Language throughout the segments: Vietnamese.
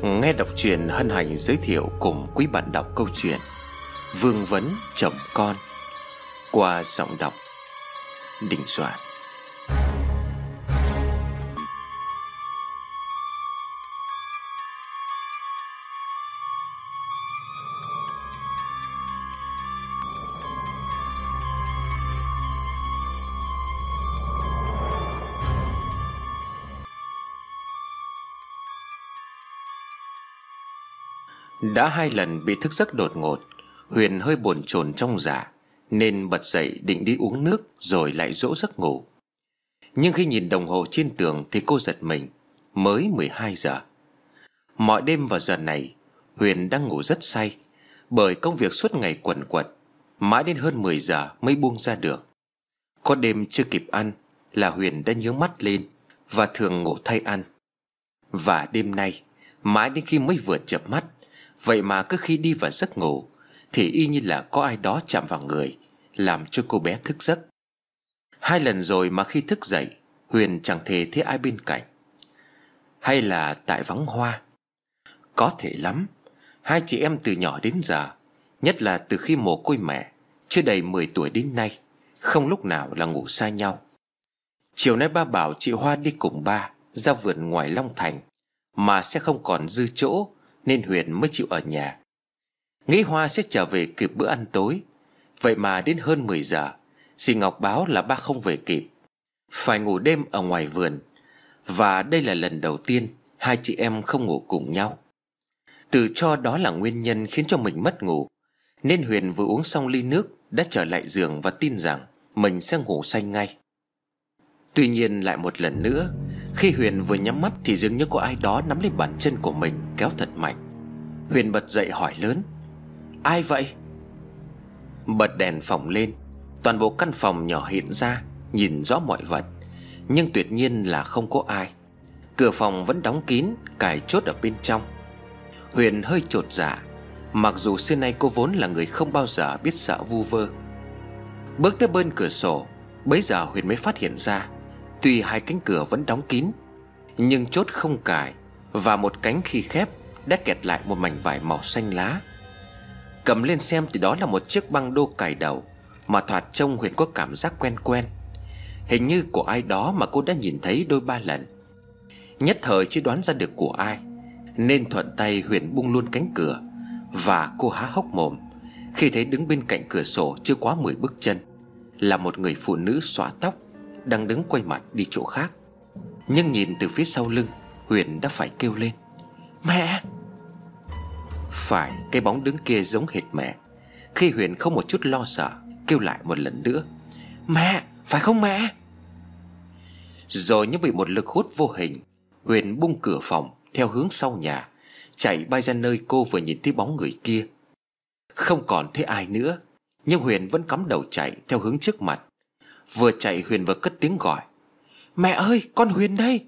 Nghe đọc truyện hân hạnh giới thiệu cùng quý bạn đọc câu chuyện Vương vấn chồng con qua giọng đọc Đình Soạn. Đã 2 lần bị thức giấc đột ngột, Huyền hơi bồn chồn trong dạ, nên bật dậy định đi uống nước rồi lại dỗ giấc ngủ. Nhưng khi nhìn đồng hồ trên tường thì cô giật mình, mới 12 giờ. Mọi đêm vào giờ này, Huyền đang ngủ rất say, bởi công việc suốt ngày quần quật, mãi đến hơn 10 giờ mới buông ra được. Có đêm chưa kịp ăn là Huyền đã nhướng mắt lên và thường ngủ thay ăn. Và đêm nay, mãi đến khi mới vừa chợp mắt, vậy mà cứ khi đi vào giấc ngủ thì y như là có ai đó chạm vào người, làm cho cô bé thức giấc. 2 lần rồi mà khi thức dậy, Huyền chẳng thể thấy ai bên cạnh. Hay là tại vắng Hoa? Có thể lắm. 2 chị em từ nhỏ đến giờ, nhất là từ khi mồ côi mẹ chưa đầy 10 tuổi đến nay, không lúc nào là ngủ xa nhau. Chiều nay ba bảo chị Hoa đi cùng ba ra vườn ngoài Long Thành, mà sẽ không còn dư chỗ, nên Huyền mới chịu ở nhà. Nghĩ Hoa sẽ trở về kịp bữa ăn tối, vậy mà đến hơn 10 giờ dì Ngọc báo là ba không về kịp, phải ngủ đêm ở ngoài vườn. Và đây là lần đầu tiên 2 chị em không ngủ cùng nhau. Tự cho đó là nguyên nhân khiến cho mình mất ngủ, nên Huyền vừa uống xong ly nước đã trở lại giường và tin rằng mình sẽ ngủ say ngay. Tuy nhiên lại một lần nữa, khi Huyền vừa nhắm mắt thì dường như có ai đó nắm lấy bàn chân của mình kéo thật mạnh. Huyền bật dậy hỏi lớn: "Ai vậy?" Bật đèn phòng lên, toàn bộ căn phòng nhỏ hiện ra, nhìn rõ mọi vật, nhưng tuyệt nhiên là không có ai. Cửa phòng vẫn đóng kín, cài chốt ở bên trong. Huyền hơi chột dạ, mặc dù xưa nay cô vốn là người không bao giờ biết sợ vu vơ. Bước tới bên cửa sổ, bấy giờ Huyền mới phát hiện ra, tuy 2 cánh cửa vẫn đóng kín, nhưng chốt không cài, và một cánh khi khép đã kẹt lại một mảnh vải màu xanh lá. Cầm lên xem thì đó là một chiếc băng đô cài đầu, mà thoạt trông Huyền có cảm giác quen quen, hình như của ai đó mà cô đã nhìn thấy đôi ba lần. Nhất thời chưa đoán ra được của ai, nên thuận tay Huyền bung luôn cánh cửa, và cô há hốc mồm khi thấy đứng bên cạnh cửa sổ chưa quá 10 bước chân là một người phụ nữ xõa tóc, đang đứng quay mặt đi chỗ khác. Nhưng nhìn từ phía sau lưng, Huyền đã phải kêu lên: "Mẹ!" Phải, cái bóng đứng kia giống hệt mẹ. Khi Huyền không một chút lo sợ, kêu lại một lần nữa: "Mẹ, phải không mẹ?" Rồi như bị một lực hút vô hình, Huyền bung cửa phòng theo hướng sau nhà, chạy bay ra nơi cô vừa nhìn thấy bóng người kia. Không còn thấy ai nữa, nhưng Huyền vẫn cắm đầu chạy theo hướng trước mặt. Vừa chạy Huyền vừa cất tiếng gọi: "Mẹ ơi, con Huyền đây!"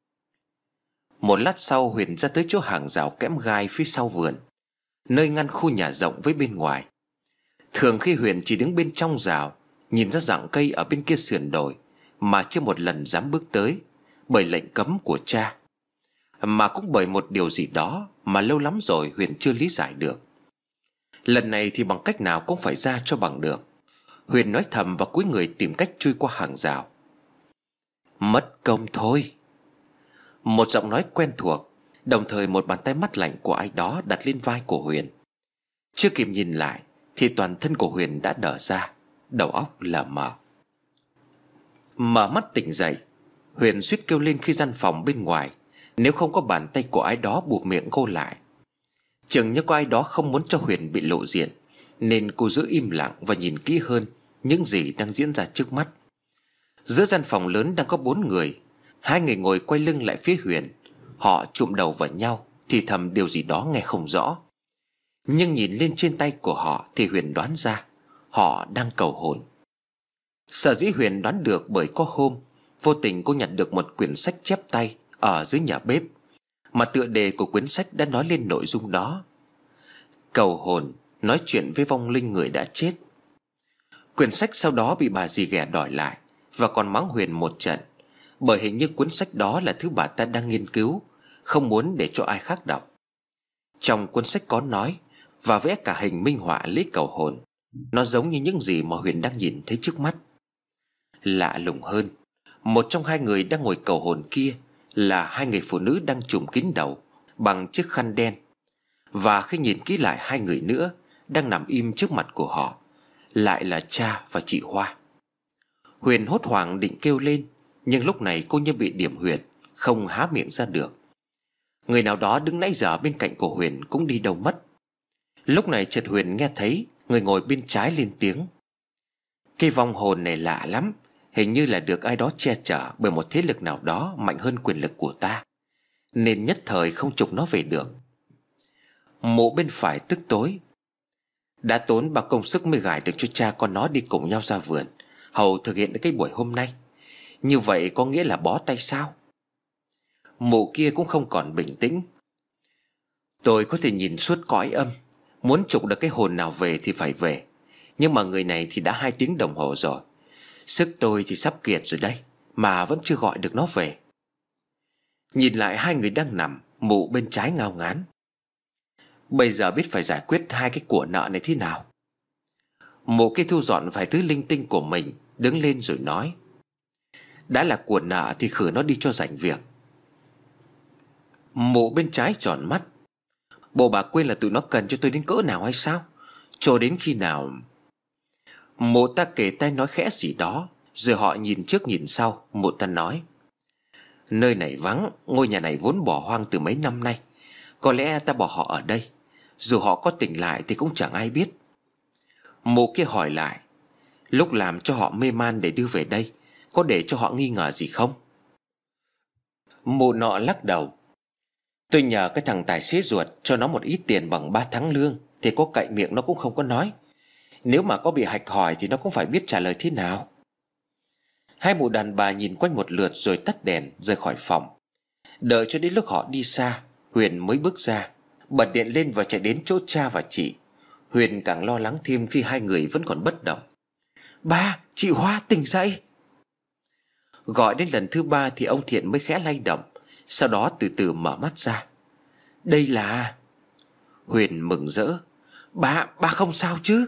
Một lát sau Huyền ra tới chỗ hàng rào kẽm gai phía sau vườn, nơi ngăn khu nhà rộng với bên ngoài. Thường khi Huyền chỉ đứng bên trong rào, nhìn ra rặng cây ở bên kia sườn đồi, mà chưa một lần dám bước tới, bởi lệnh cấm của cha, mà cũng bởi một điều gì đó mà lâu lắm rồi Huyền chưa lý giải được. Lần này thì bằng cách nào cũng phải ra cho bằng được. Huyền nói thầm và cúi người tìm cách chui qua hàng rào. "Mất công thôi." Một giọng nói quen thuộc, đồng thời một bàn tay mát lạnh của ai đó đặt lên vai của Huyền. Chưa kịp nhìn lại thì toàn thân của Huyền đã đờ ra, đầu óc lờ mờ. Mở mắt tỉnh dậy, Huyền suýt kêu lên khi gian phòng bên ngoài, nếu không có bàn tay của ai đó buộc miệng cô lại. Chừng như có ai đó không muốn cho Huyền bị lộ diện, nên cô giữ im lặng và nhìn kỹ hơn những gì đang diễn ra trước mắt. Giữa gian phòng lớn đang có 4 người. 2 người ngồi quay lưng lại phía Huyền. Họ chụm đầu vào nhau, thì thầm điều gì đó nghe không rõ. Nhưng nhìn lên trên tay của họ thì Huyền đoán ra họ đang cầu hồn. Sở dĩ Huyền đoán được bởi có hôm vô tình cô nhặt được một quyển sách chép tay ở dưới nhà bếp, mà tựa đề của quyển sách đã nói lên nội dung đó: cầu hồn, nói chuyện với vong linh người đã chết. Quyển sách sau đó bị bà dì ghẻ đòi lại, và còn mắng Huyền một trận, bởi hình như cuốn sách đó là thứ bà ta đang nghiên cứu, không muốn để cho ai khác đọc. Trong cuốn sách có nói và vẽ cả hình minh họa lễ cầu hồn. Nó giống như những gì mà Huyền đang nhìn thấy trước mắt. Lạ lùng hơn, một trong hai người đang ngồi cầu hồn kia là hai người phụ nữ đang trùm kín đầu bằng chiếc khăn đen. Và khi nhìn kỹ lại hai người nữa đang nằm im trước mặt của họ, lại là cha và chị Hoa. Huyền hốt hoảng định kêu lên, nhưng lúc này cô như bị điểm huyệt, không há miệng ra được. Người nào đó đứng nãy giờ bên cạnh của Huyền cũng đi đâu mất. Lúc này chợt Huyền nghe thấy người ngồi bên trái lên tiếng: "Cái vong hồn này lạ lắm, hình như là được ai đó che chở bởi một thế lực nào đó mạnh hơn quyền lực của ta, nên nhất thời không trục nó về được." Mộ bên phải tức tối: "Đã tốn bao công sức mới gài được cho cha con nó đi cùng nhau ra vườn, hầu thực hiện được cái buổi hôm nay. Như vậy có nghĩa là bó tay sao?" Mụ kia cũng không còn bình tĩnh: "Tôi có thể nhìn suốt cõi âm, muốn trục được cái hồn nào về thì phải về. Nhưng mà người này thì đã 2 tiếng đồng hồ rồi. Sức tôi thì sắp kiệt rồi đây, mà vẫn chưa gọi được nó về." Nhìn lại hai người đang nằm, mụ bên trái ngao ngán: "Bây giờ biết phải giải quyết hai cái của nợ này thế nào." Mụ kia thu dọn vài thứ linh tinh của mình, đứng lên rồi nói: "Đã là của nợ thì khử nó đi cho rảnh việc." Mụ bên trái tròn mắt: "Bộ bà quên là tụi nó cần cho tôi đến cỡ nào hay sao? Cho đến khi nào?" Mụ ta kể tay nói khẽ gì đó, rồi họ nhìn trước nhìn sau. Mụ ta nói: "Nơi này vắng, ngôi nhà này vốn bỏ hoang từ mấy năm nay. Có lẽ ta bỏ họ ở đây, dù họ có tỉnh lại thì cũng chẳng ai biết." Mụ kia hỏi lại: "Lúc làm cho họ mê man để đưa về đây, có để cho họ nghi ngờ gì không?" Mụ nọ lắc đầu: "Tôi nhờ cái thằng tài xế ruột cho nó một ít tiền bằng 3 tháng lương, thì có cậy miệng nó cũng không có nói. Nếu mà có bị hạch hỏi thì nó cũng phải biết trả lời thế nào." Hai mụ đàn bà nhìn quanh một lượt rồi tắt đèn rời khỏi phòng. Đợi cho đến lúc họ đi xa, Huyền mới bước ra, bật điện lên và chạy đến chỗ cha và chị. Huyền càng lo lắng thêm khi hai người vẫn còn bất động. "Ba, chị Hoa tỉnh dậy!" Gọi đến lần thứ 3 thì ông Thiện mới khẽ lay động, sau đó từ từ mở mắt ra. "Đây là..." Huyền mừng rỡ: Ba không sao chứ?"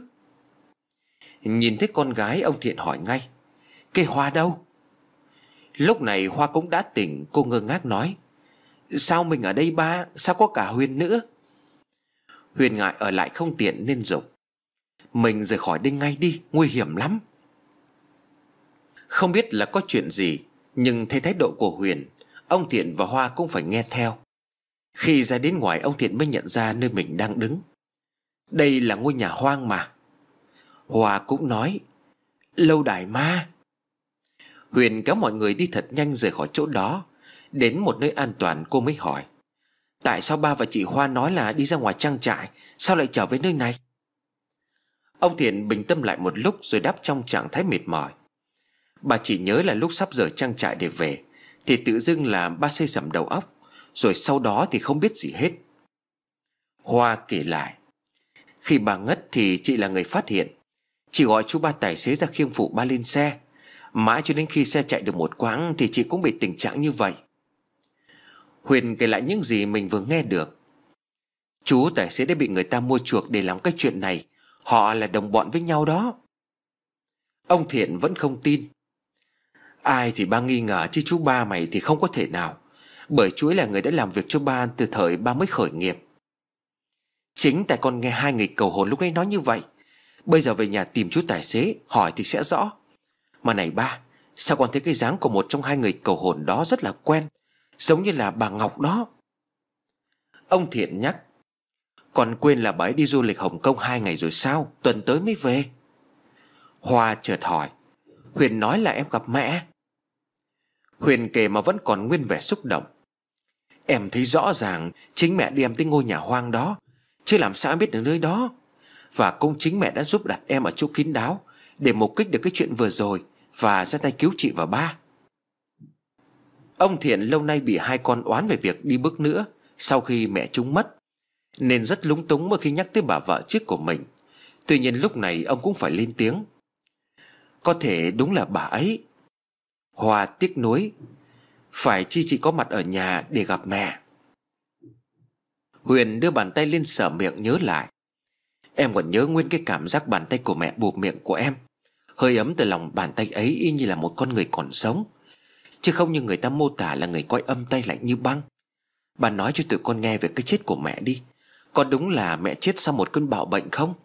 Nhìn thấy con gái, ông Thiện hỏi ngay: "Cái Hoa đâu?" Lúc này Hoa cũng đã tỉnh. Cô ngơ ngác nói: "Sao mình ở đây ba? Sao có cả Huyền nữa?" Huyền ngại ở lại không tiện nên giục: "Mình rời khỏi đây ngay đi, nguy hiểm lắm." Không biết là có chuyện gì, nhưng thấy thái độ của Huyền, ông Thiện và Hoa cũng phải nghe theo. Khi ra đến ngoài, ông Thiện mới nhận ra nơi mình đang đứng. Đây là ngôi nhà hoang mà. Hoa cũng nói: "Lâu đài ma." Huyền kéo mọi người đi thật nhanh rời khỏi chỗ đó. Đến một nơi an toàn, cô mới hỏi: "Tại sao ba và chị Hoa nói là đi ra ngoài trang trại, sao lại trở về nơi này?" Ông Thiện bình tâm lại một lúc rồi đáp trong trạng thái mệt mỏi: "Bà chỉ nhớ là lúc sắp rời trang trại để về thì tự dưng là ba xây sẩm đầu óc, rồi sau đó thì không biết gì hết." Hoa kể lại: "Khi bà ngất thì chị là người phát hiện. Chị gọi chú ba tài xế ra khiêng phụ ba lên xe. Mãi cho đến khi xe chạy được một quãng thì chị cũng bị tình trạng như vậy." Huyền kể lại những gì mình vừa nghe được. "Chú tài xế đã bị người ta mua chuộc để làm cái chuyện này. Họ là đồng bọn với nhau đó." Ông Thiện vẫn không tin: "Ai thì ba nghi ngờ, chứ chú ba mày thì không có thể nào. Bởi chú ấy là người đã làm việc cho ba từ thời ba mới khởi nghiệp." "Chính tại con nghe hai người cầu hồn lúc nãy nói như vậy. Bây giờ về nhà tìm chú tài xế hỏi thì sẽ rõ. Mà này ba, sao con thấy cái dáng của một trong hai người cầu hồn đó rất là quen, giống như là bà Ngọc đó." Ông Thiện nhắc: "Con quên là bà ấy đi du lịch Hồng Kông 2 ngày rồi sao? Tuần tới mới về." Hoa chợt hỏi: "Huyền nói là em gặp mẹ." Huyền kể mà vẫn còn nguyên vẻ xúc động: "Em thấy rõ ràng chính mẹ đi em tới ngôi nhà hoang đó, chứ làm sao em biết được nơi đó. Và cũng chính mẹ đã giúp đặt em ở chỗ kín đáo để mục kích được cái chuyện vừa rồi và ra tay cứu chị và ba." Ông Thiện lâu nay bị hai con oán về việc đi bước nữa sau khi mẹ chúng mất, nên rất lúng túng mỗi khi nhắc tới bà vợ trước của mình. Tuy nhiên lúc này ông cũng phải lên tiếng: "Có thể đúng là bà ấy." Hoa tiếc nuối: "Phải chi chị có mặt ở nhà để gặp mẹ." Huyền đưa bàn tay lên sờ miệng nhớ lại. Em còn nhớ nguyên cái cảm giác bàn tay của mẹ bụp miệng của em. Hơi ấm từ lòng bàn tay ấy y như là một con người còn sống, chứ không như người ta mô tả là người coi âm tay lạnh như băng. Bà nói cho tụi con nghe về cái chết của mẹ đi. Có đúng là mẹ chết sau một cơn bạo bệnh không?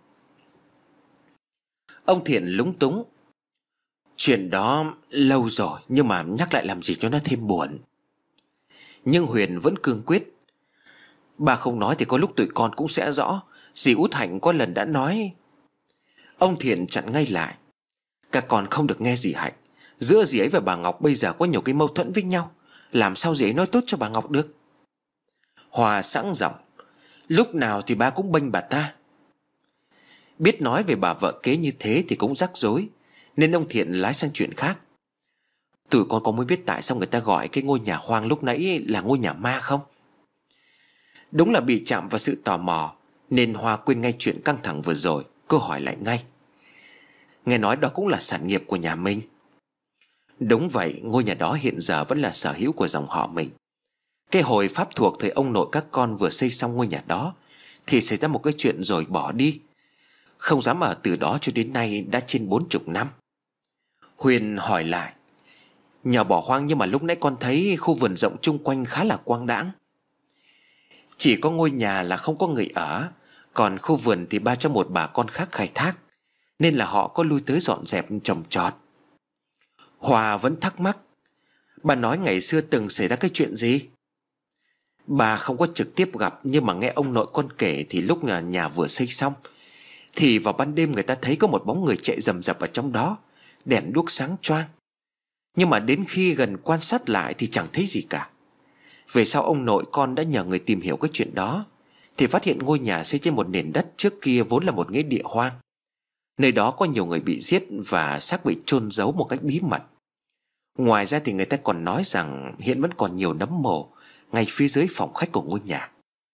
Ông Thiện lúng túng. Chuyện đó lâu rồi, nhưng mà nhắc lại làm gì cho nó thêm buồn. Nhưng Huyền vẫn cương quyết. Bà không nói thì có lúc tụi con cũng sẽ rõ. Dì Út Hạnh có lần đã nói. Ông Thiện chặn ngay lại. Các con không được nghe dì Hạnh. Giữa dì ấy và bà Ngọc bây giờ có nhiều cái mâu thuẫn với nhau. Làm sao dì ấy nói tốt cho bà Ngọc được? Hòa sẵn giọng. Lúc nào thì bà cũng bênh bà ta. Biết nói về bà vợ kế như thế thì cũng rắc rối, nên ông Thiện lái sang chuyện khác. Tụi con có muốn biết tại sao người ta gọi cái ngôi nhà hoang lúc nãy là ngôi nhà ma không? Đúng là bị chạm vào sự tò mò, nên Hoa quên ngay chuyện căng thẳng vừa rồi. Cô hỏi lại ngay. Nghe nói đó cũng là sản nghiệp của nhà mình. Đúng vậy, ngôi nhà đó hiện giờ vẫn là sở hữu của dòng họ mình. Cái hồi Pháp thuộc thời ông nội các con vừa xây xong ngôi nhà đó thì xảy ra một cái chuyện rồi bỏ đi. Không dám ở từ đó cho đến nay đã trên 40 năm. Huyền hỏi lại. Nhà bỏ hoang nhưng mà lúc nãy con thấy khu vườn rộng chung quanh khá là quang đãng. Chỉ có ngôi nhà là không có người ở, còn khu vườn thì ba cho một bà con khác khai thác, nên là họ có lui tới dọn dẹp trồng trọt. Hòa vẫn thắc mắc. Bà nói ngày xưa từng xảy ra cái chuyện gì? Bà không có trực tiếp gặp, nhưng mà nghe ông nội con kể thì lúc nhà vừa xây xong thì vào ban đêm người ta thấy có một bóng người chạy rầm rập ở trong đó, đèn đuốc sáng choang. Nhưng mà đến khi gần quan sát lại thì chẳng thấy gì cả. Về sau ông nội con đã nhờ người tìm hiểu cái chuyện đó, thì phát hiện ngôi nhà xây trên một nền đất trước kia vốn là một nghĩa địa hoang. Nơi đó có nhiều người bị giết và xác bị chôn giấu một cách bí mật. Ngoài ra thì người ta còn nói rằng hiện vẫn còn nhiều nấm mồ ngay phía dưới phòng khách của ngôi nhà.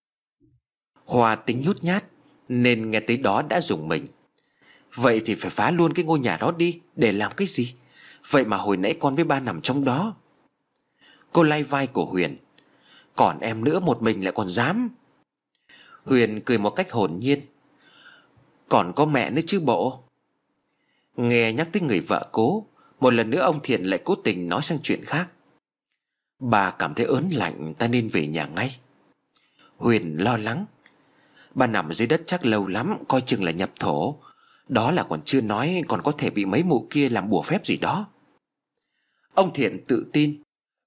Hòa tính nhút nhát nên nghe tới đó đã rùng mình. Vậy thì phải phá luôn cái ngôi nhà đó đi. Để làm cái gì? Vậy mà hồi nãy con với ba nằm trong đó. Cô lay vai của Huyền. Còn em nữa, một mình lại còn dám. Huyền cười một cách hồn nhiên. Còn có mẹ nữa chứ bộ. Nghe nhắc tới người vợ cố, một lần nữa ông Thiện lại cố tình nói sang chuyện khác. Bà cảm thấy ớn lạnh, ta nên về nhà ngay. Huyền lo lắng. Bà nằm dưới đất chắc lâu lắm, coi chừng là nhập thổ. Đó là còn chưa nói, còn có thể bị mấy mụ kia làm bùa phép gì đó. Ông Thiện tự tin.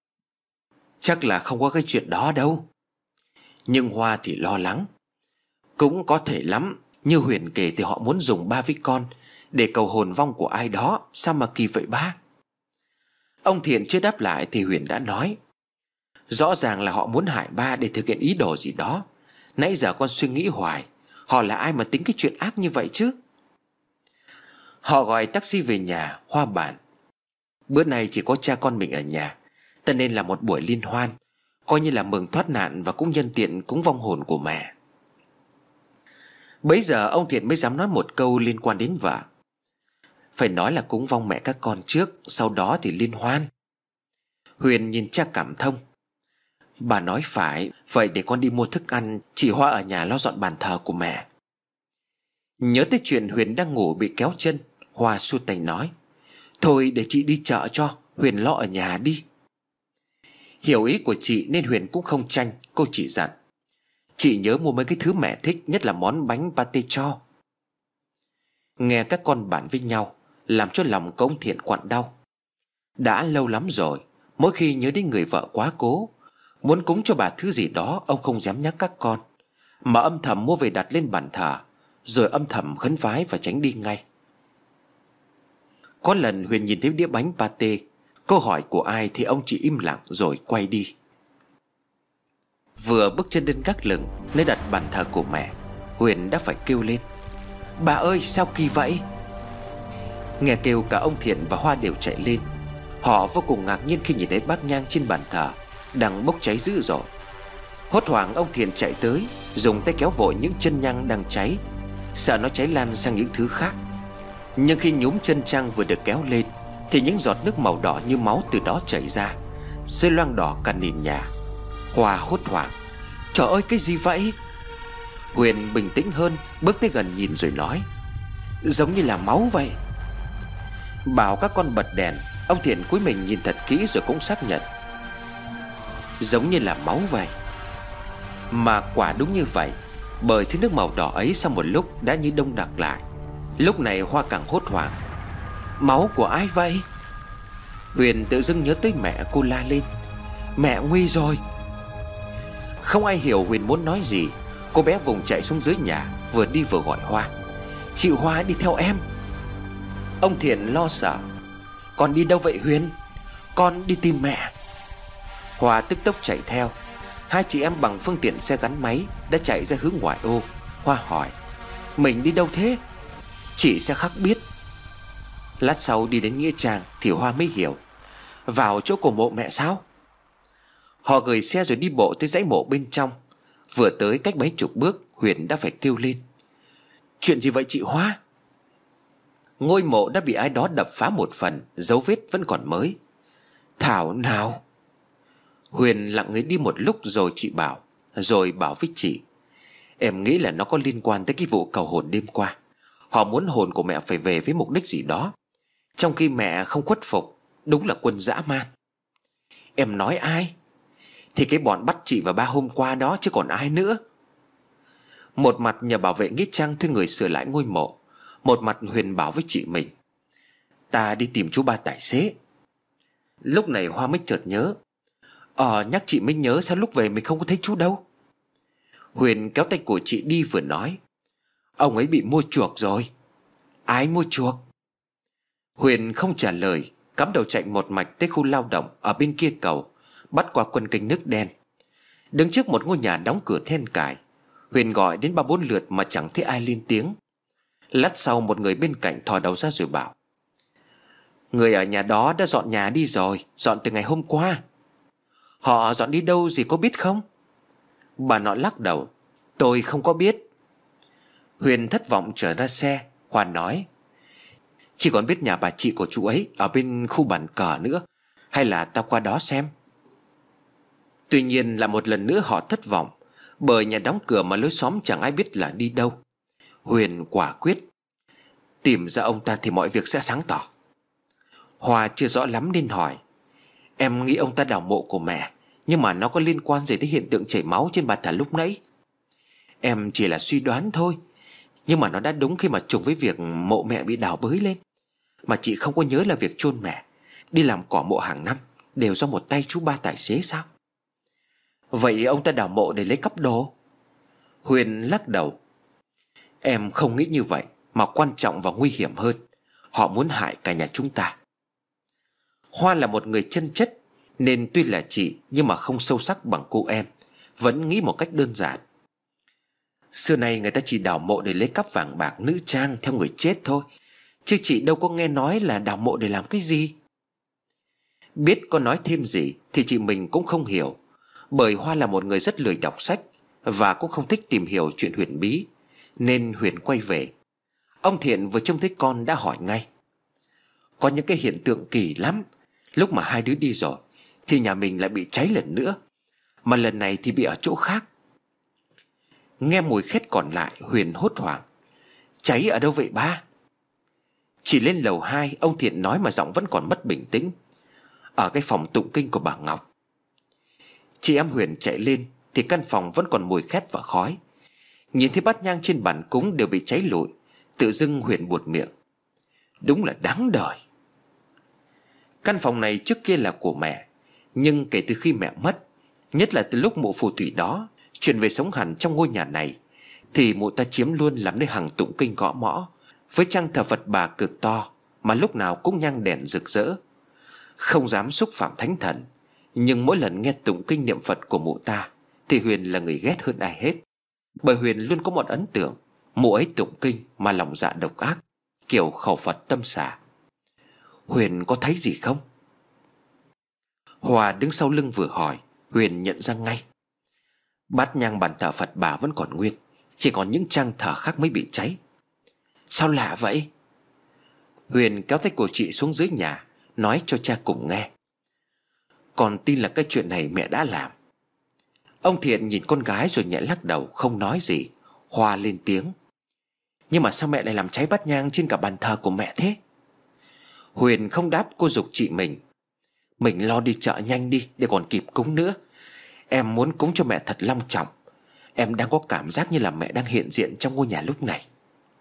Chắc là không có cái chuyện đó đâu. Nhưng Hoa thì lo lắng. Cũng có thể lắm. Như Huyền kể thì họ muốn dùng ba với con để cầu hồn vong của ai đó. Sao mà kỳ vậy ba? Ông Thiện chưa đáp lại thì Huyền đã nói. Rõ ràng là họ muốn hại ba để thực hiện ý đồ gì đó. Nãy giờ con suy nghĩ hoài, họ là ai mà tính cái chuyện ác như vậy chứ? Họ gọi taxi về nhà Hoa bản. Bữa nay chỉ có cha con mình ở nhà, ta nên là một buổi liên hoan, coi như là mừng thoát nạn và cũng nhân tiện cúng vong hồn của mẹ. Bấy giờ ông Thiện mới dám nói một câu liên quan đến vợ. Phải nói là cúng vong mẹ các con trước, sau đó thì liên hoan. Huyền nhìn cha cảm thông. Bà nói phải. Vậy để con đi mua thức ăn, chị Hoa ở nhà lo dọn bàn thờ của mẹ. Nhớ tới chuyện Huyền đang ngủ bị kéo chân, Hoa xua tay nói. Thôi để chị đi chợ cho, Huyền lo ở nhà đi. Hiểu ý của chị nên Huyền cũng không tranh. Cô chỉ dặn. Chị nhớ mua mấy cái thứ mẹ thích, nhất là món bánh pate cho. Nghe các con bàn với nhau làm cho lòng của ông Thiện quặn đau. Đã lâu lắm rồi, mỗi khi nhớ đến người vợ quá cố, muốn cúng cho bà thứ gì đó, ông không dám nhắc các con, mà âm thầm mua về đặt lên bàn thờ, rồi âm thầm khấn vái và tránh đi ngay. Có lần Huyền nhìn thấy đĩa bánh pate, câu hỏi của ai thì ông chỉ im lặng rồi quay đi. Vừa bước chân lên gác lửng nơi đặt bàn thờ của mẹ, Huyền đã phải kêu lên. Bà ơi, sao kỳ vậy? Nghe kêu cả ông Thiện và Hoa đều chạy lên. Họ vô cùng ngạc nhiên khi nhìn thấy bát nhang trên bàn thờ đang bốc cháy dữ dội. Hốt hoảng ông Thiện chạy tới, dùng tay kéo vội những chân nhang đang cháy, sợ nó cháy lan sang những thứ khác. Nhưng khi nhúm chân nhang vừa được kéo lên thì những giọt nước màu đỏ như máu từ đó chảy ra, rơi loang đỏ cả nền nhà. Hoa hốt hoảng. Trời ơi, cái gì vậy? Huyền bình tĩnh hơn, bước tới gần nhìn rồi nói: Giống như là máu vậy. Bảo các con bật đèn, ông Thiện cúi mình nhìn thật kỹ rồi cũng xác nhận: Giống như là máu vậy. Mà quả đúng như vậy, bởi thứ nước màu đỏ ấy sau một lúc đã như đông đặc lại. Lúc này Hoa càng hốt hoảng: Máu của ai vậy? Huyền tự dưng nhớ tới mẹ, cô la lên: Mẹ nguy rồi. Không ai hiểu Huyền muốn nói gì. Cô bé vùng chạy xuống dưới nhà, vừa đi vừa gọi Hoa: Chị Hoa đi theo em. Ông Thiện lo sợ: Con đi đâu vậy Huyền? Con đi tìm mẹ. Hoa tức tốc chạy theo. Hai chị em bằng phương tiện xe gắn máy đã chạy ra hướng ngoại ô. Hoa hỏi: Mình đi đâu thế? Chị sẽ khắc biết. Lát sau đi đến nghĩa trang thì Hoa mới hiểu: Vào chỗ cổ mộ mẹ sao? Họ gửi xe rồi đi bộ tới dãy mộ bên trong. Vừa tới cách mấy chục bước, Huyền đã phải kêu lên: Chuyện gì vậy chị Hoa? Ngôi mộ đã bị ai đó đập phá một phần, dấu vết vẫn còn mới. Thảo nào? Huyền lặng người đi một lúc rồi bảo với chị: Em nghĩ là nó có liên quan tới cái vụ cầu hồn đêm qua. Họ muốn hồn của mẹ phải về với mục đích gì đó, trong khi mẹ không khuất phục. Đúng là quân dã man. Em nói ai? Thì cái bọn bắt chị và ba hôm qua đó chứ còn ai nữa. Một mặt nhờ bảo vệ nghĩa trang thuê người sửa lại ngôi mộ, một mặt Huyền bảo với chị mình: Ta đi tìm chú ba tài xế. Lúc này Hoa mới chợt nhớ: Nhắc chị mới nhớ, sao lúc về mình không có thấy chú đâu. Huyền kéo tay của chị đi vừa nói: Ông ấy bị mua chuộc rồi. Ai mua chuộc? Huyền không trả lời, cắm đầu chạy một mạch tới khu lao động ở bên kia cầu, bắt qua quân kênh nước đen. Đứng trước một ngôi nhà đóng cửa then cài, Huyền gọi đến 3-4 lượt mà chẳng thấy ai lên tiếng. Lát sau một người bên cạnh thò đầu ra rồi bảo: Người ở nhà đó đã dọn nhà đi rồi, dọn từ ngày hôm qua. Họ dọn đi đâu gì có biết không? Bà nọ lắc đầu: Tôi không có biết. Huyền thất vọng trở ra xe. Hoàn nói: Chỉ còn biết nhà bà chị của chú ấy ở bên khu bàn cờ nữa. Hay là tao qua đó xem. Tuy nhiên là một lần nữa họ thất vọng, bởi nhà đóng cửa mà lối xóm chẳng ai biết là đi đâu. Huyền quả quyết: Tìm ra ông ta thì mọi việc sẽ sáng tỏ. Hoa chưa rõ lắm nên hỏi: Em nghĩ ông ta đào mộ của mẹ, nhưng mà nó có liên quan gì tới hiện tượng chảy máu trên bàn thờ lúc nãy? Em chỉ là suy đoán thôi, nhưng mà nó đã đúng khi mà trùng với việc mộ mẹ bị đào bới lên. Mà chị không có nhớ là việc chôn mẹ, đi làm cỏ mộ hàng năm đều do một tay chú ba tài xế sao? Vậy ông ta đào mộ để lấy cắp đồ? Huyền lắc đầu: Em không nghĩ như vậy, mà quan trọng và nguy hiểm hơn, họ muốn hại cả nhà chúng ta. Hoa là một người chân chất, nên tuy là chị nhưng mà không sâu sắc bằng cô em, vẫn nghĩ một cách đơn giản. Xưa nay người ta chỉ đào mộ để lấy cắp vàng bạc nữ trang theo người chết thôi, chứ chị đâu có nghe nói là đào mộ để làm cái gì. Biết có nói thêm gì thì chị mình cũng không hiểu, bởi Hoa là một người rất lười đọc sách và cũng không thích tìm hiểu chuyện huyền bí. Nên Huyền quay về. Ông Thiện vừa trông thấy con đã hỏi ngay: Có những cái hiện tượng kỳ lắm. Lúc mà hai đứa đi rồi thì nhà mình lại bị cháy lần nữa, mà lần này thì bị ở chỗ khác. Nghe mùi khét còn lại, Huyền hốt hoảng: Cháy ở đâu vậy ba? Chỉ lên lầu 2, ông Thiện nói mà giọng vẫn còn mất bình tĩnh: Ở cái phòng tụng kinh của bà Ngọc. Chị em Huyền chạy lên thì căn phòng vẫn còn mùi khét và khói. Nhìn thấy bát nhang trên bàn cúng đều bị cháy lụi. Tự dưng Huyền buột miệng: Đúng là đáng đời. Căn phòng này trước kia là của mẹ, nhưng kể từ khi mẹ mất, nhất là từ lúc mụ phù thủy đó chuyển về sống hẳn trong ngôi nhà này, thì mụ ta chiếm luôn làm nơi hàng tụng kinh gõ mõ, với trang thờ Phật bà cực to mà lúc nào cũng nhang đèn rực rỡ. Không dám xúc phạm thánh thần, nhưng mỗi lần nghe tụng kinh niệm Phật của mụ ta thì Huyền là người ghét hơn ai hết. Bởi Huyền luôn có một ấn tượng mụ ấy tụng kinh mà lòng dạ độc ác, kiểu khẩu Phật tâm xả. Huyền có thấy gì không? Hòa đứng sau lưng vừa hỏi, Huyền nhận ra ngay. Bát nhang bàn thờ Phật bà vẫn còn nguyên, chỉ còn những trang thờ khác mới bị cháy. Sao lạ vậy? Huyền kéo tay của chị xuống dưới nhà, nói cho cha cùng nghe. Con tin là cái chuyện này mẹ đã làm. Ông Thiện nhìn con gái rồi nhẹ lắc đầu không nói gì. Hoa lên tiếng: Nhưng mà sao mẹ lại làm cháy bát nhang trên cả bàn thờ của mẹ thế? Huyền không đáp, cô giục chị mình: Mình lo đi chợ nhanh đi để còn kịp cúng nữa. Em muốn cúng cho mẹ thật long trọng. Em đang có cảm giác như là mẹ đang hiện diện trong ngôi nhà lúc này.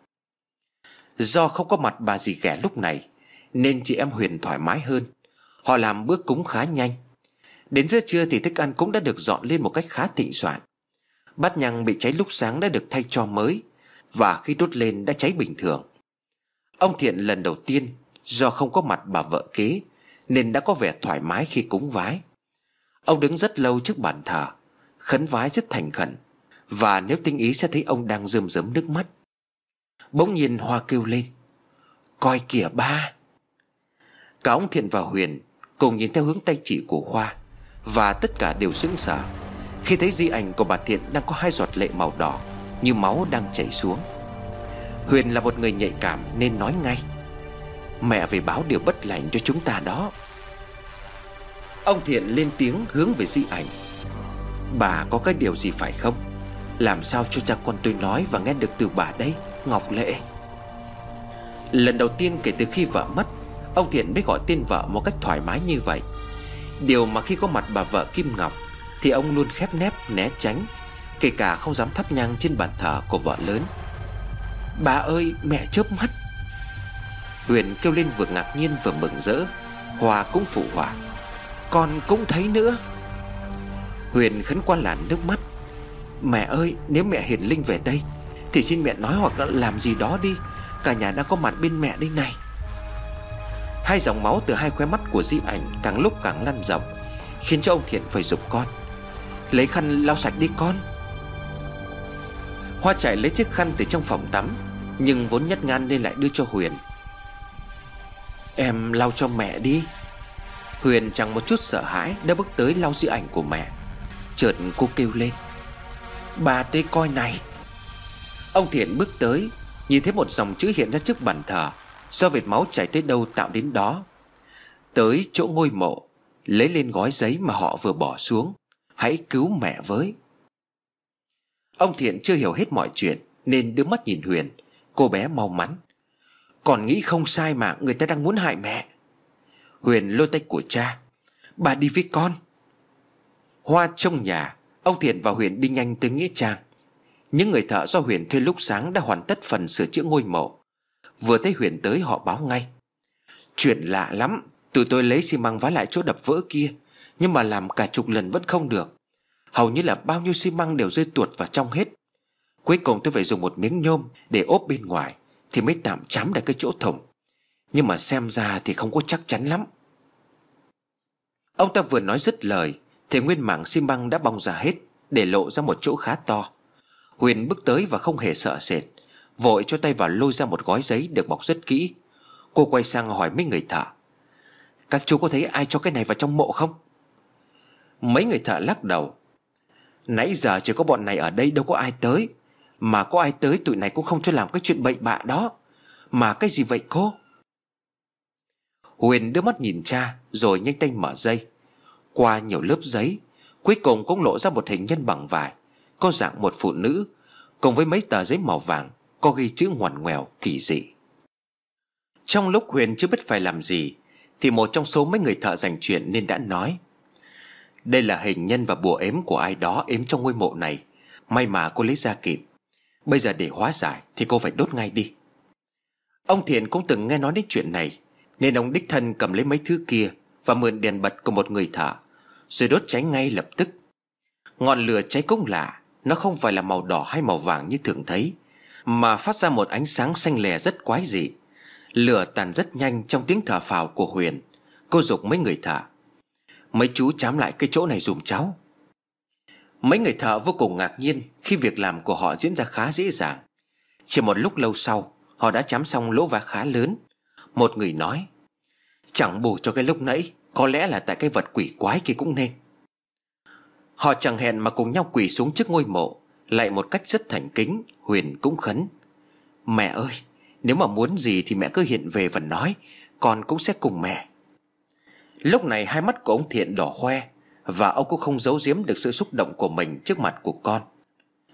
Do không có mặt bà dì ghẻ lúc này nên chị em Huyền thoải mái hơn. Họ làm bữa cúng khá nhanh. Đến giữa trưa thì thức ăn cũng đã được dọn lên một cách khá thịnh soạn. Bát nhang bị cháy lúc sáng đã được thay tro mới, và khi đốt lên đã cháy bình thường. Ông Thiện lần đầu tiên, do không có mặt bà vợ kế, nên đã có vẻ thoải mái khi cúng vái. Ông đứng rất lâu trước bàn thờ, khấn vái rất thành khẩn, và nếu tinh ý sẽ thấy ông đang rơm rớm nước mắt. Bỗng nhiên Hoa kêu lên: Coi kìa ba! Cả ông Thiện và Huyền cùng nhìn theo hướng tay chỉ của Hoa, và tất cả đều sững sờ khi thấy di ảnh của bà Thiện đang có hai giọt lệ màu đỏ như máu đang chảy xuống. Huyền là một người nhạy cảm nên nói ngay: Mẹ về báo điều bất lành cho chúng ta đó. Ông Thiện lên tiếng hướng về di ảnh: Bà có cái điều gì phải không? Làm sao cho cha con tôi nói và nghe được từ bà đây, Ngọc Lệ? Lần đầu tiên kể từ khi vợ mất, ông Thiện mới gọi tên vợ một cách thoải mái như vậy. Điều mà khi có mặt bà vợ Kim Ngọc thì ông luôn khép nép né tránh, kể cả không dám thắp nhang trên bàn thờ của vợ lớn. Bà ơi, mẹ chớp mắt! Huyền kêu lên vừa ngạc nhiên vừa mừng rỡ. Hoa cũng phụ họa: Con cũng thấy nữa. Huyền khấn qua làn nước mắt: Mẹ ơi, nếu mẹ hiển linh về đây thì xin mẹ nói hoặc là làm gì đó đi. Cả nhà đang có mặt bên mẹ đây này. Hai dòng máu từ hai khóe mắt của di ảnh càng lúc càng lan rộng, khiến cho ông Thiện phải giục con: Lấy khăn lau sạch đi con. Hoa chạy lấy chiếc khăn từ trong phòng tắm, nhưng vốn nhát gan nên lại đưa cho Huyền: Em lau cho mẹ đi. Huyền chẳng một chút sợ hãi đã bước tới lau di ảnh của mẹ. Chợt cô kêu lên: Bà tới coi này. Ông Thiện bước tới, nhìn thấy một dòng chữ hiện ra trước bàn thờ, do vệt máu chảy tới đâu tạo đến đó: Tới chỗ ngôi mộ, lấy lên gói giấy mà họ vừa bỏ xuống, hãy cứu mẹ với. Ông Thiện chưa hiểu hết mọi chuyện nên đưa mắt nhìn Huyền. Cô bé mau mắn: Còn nghĩ không sai mà, người ta đang muốn hại mẹ. Huyền lôi tay của cha: Bà đi với con. Hoa trong nhà, ông Thiện và Huyền đi nhanh tới nghĩa trang. Những người thợ do Huyền thuê lúc sáng đã hoàn tất phần sửa chữa ngôi mộ. Vừa thấy Huyền tới họ báo ngay: Chuyện lạ lắm, tụi tôi lấy xi măng vá lại chỗ đập vỡ kia, nhưng mà làm cả chục lần vẫn không được. Hầu như là bao nhiêu xi măng đều rơi tuột vào trong hết. Cuối cùng tôi phải dùng một miếng nhôm để ốp bên ngoài thì mới tạm chám được cái chỗ thủng. Nhưng mà xem ra thì không có chắc chắn lắm. Ông ta vừa nói dứt lời thì nguyên mảng xi măng đã bong ra hết, để lộ ra một chỗ khá to. Huyền bước tới và không hề sợ sệt, vội cho tay vào lôi ra một gói giấy được bọc rất kỹ. Cô quay sang hỏi mấy người thợ: Các chú có thấy ai cho cái này vào trong mộ không? Mấy người thợ lắc đầu: Nãy giờ chỉ có bọn này ở đây, đâu có ai tới. Mà có ai tới tụi này cũng không cho làm cái chuyện bậy bạ đó. Mà cái gì vậy cô? Huyền đưa mắt nhìn cha rồi nhanh tay mở dây. Qua nhiều lớp giấy, cuối cùng cũng lộ ra một hình nhân bằng vải, có dạng một phụ nữ, cùng với mấy tờ giấy màu vàng có ghi chữ ngoằn ngoèo kỳ dị. Trong lúc Huyền chưa biết phải làm gì thì một trong số mấy người thợ giành chuyện nên đã nói: Đây là hình nhân và bùa ếm của ai đó ếm trong ngôi mộ này. May mà cô lấy ra kịp. Bây giờ để hóa giải thì cô phải đốt ngay đi. Ông Thiện cũng từng nghe nói đến chuyện này, nên ông đích thân cầm lấy mấy thứ kia và mượn đèn bật của một người thợ, rồi đốt cháy ngay lập tức. Ngọn lửa cháy cũng lạ, nó không phải là màu đỏ hay màu vàng như thường thấy, mà phát ra một ánh sáng xanh lè rất quái dị. Lửa tàn rất nhanh trong tiếng thở phào của Huyền. Cô giục mấy người thợ: Mấy chú chám lại cái chỗ này dùm cháu. Mấy người thợ vô cùng ngạc nhiên khi việc làm của họ diễn ra khá dễ dàng. Chỉ một lúc lâu sau, họ đã chám xong lỗ vá khá lớn. Một người nói: Chẳng bù cho cái lúc nãy, có lẽ là tại cái vật quỷ quái kia cũng nên. Họ chẳng hẹn mà cùng nhau quỳ xuống trước ngôi mộ, lại một cách rất thành kính. Huyền cũng khấn: Mẹ ơi, nếu mà muốn gì thì mẹ cứ hiện về và nói, con cũng sẽ cùng mẹ. Lúc này hai mắt của ông Thiện đỏ hoe, và ông cũng không giấu giếm được sự xúc động của mình trước mặt của con.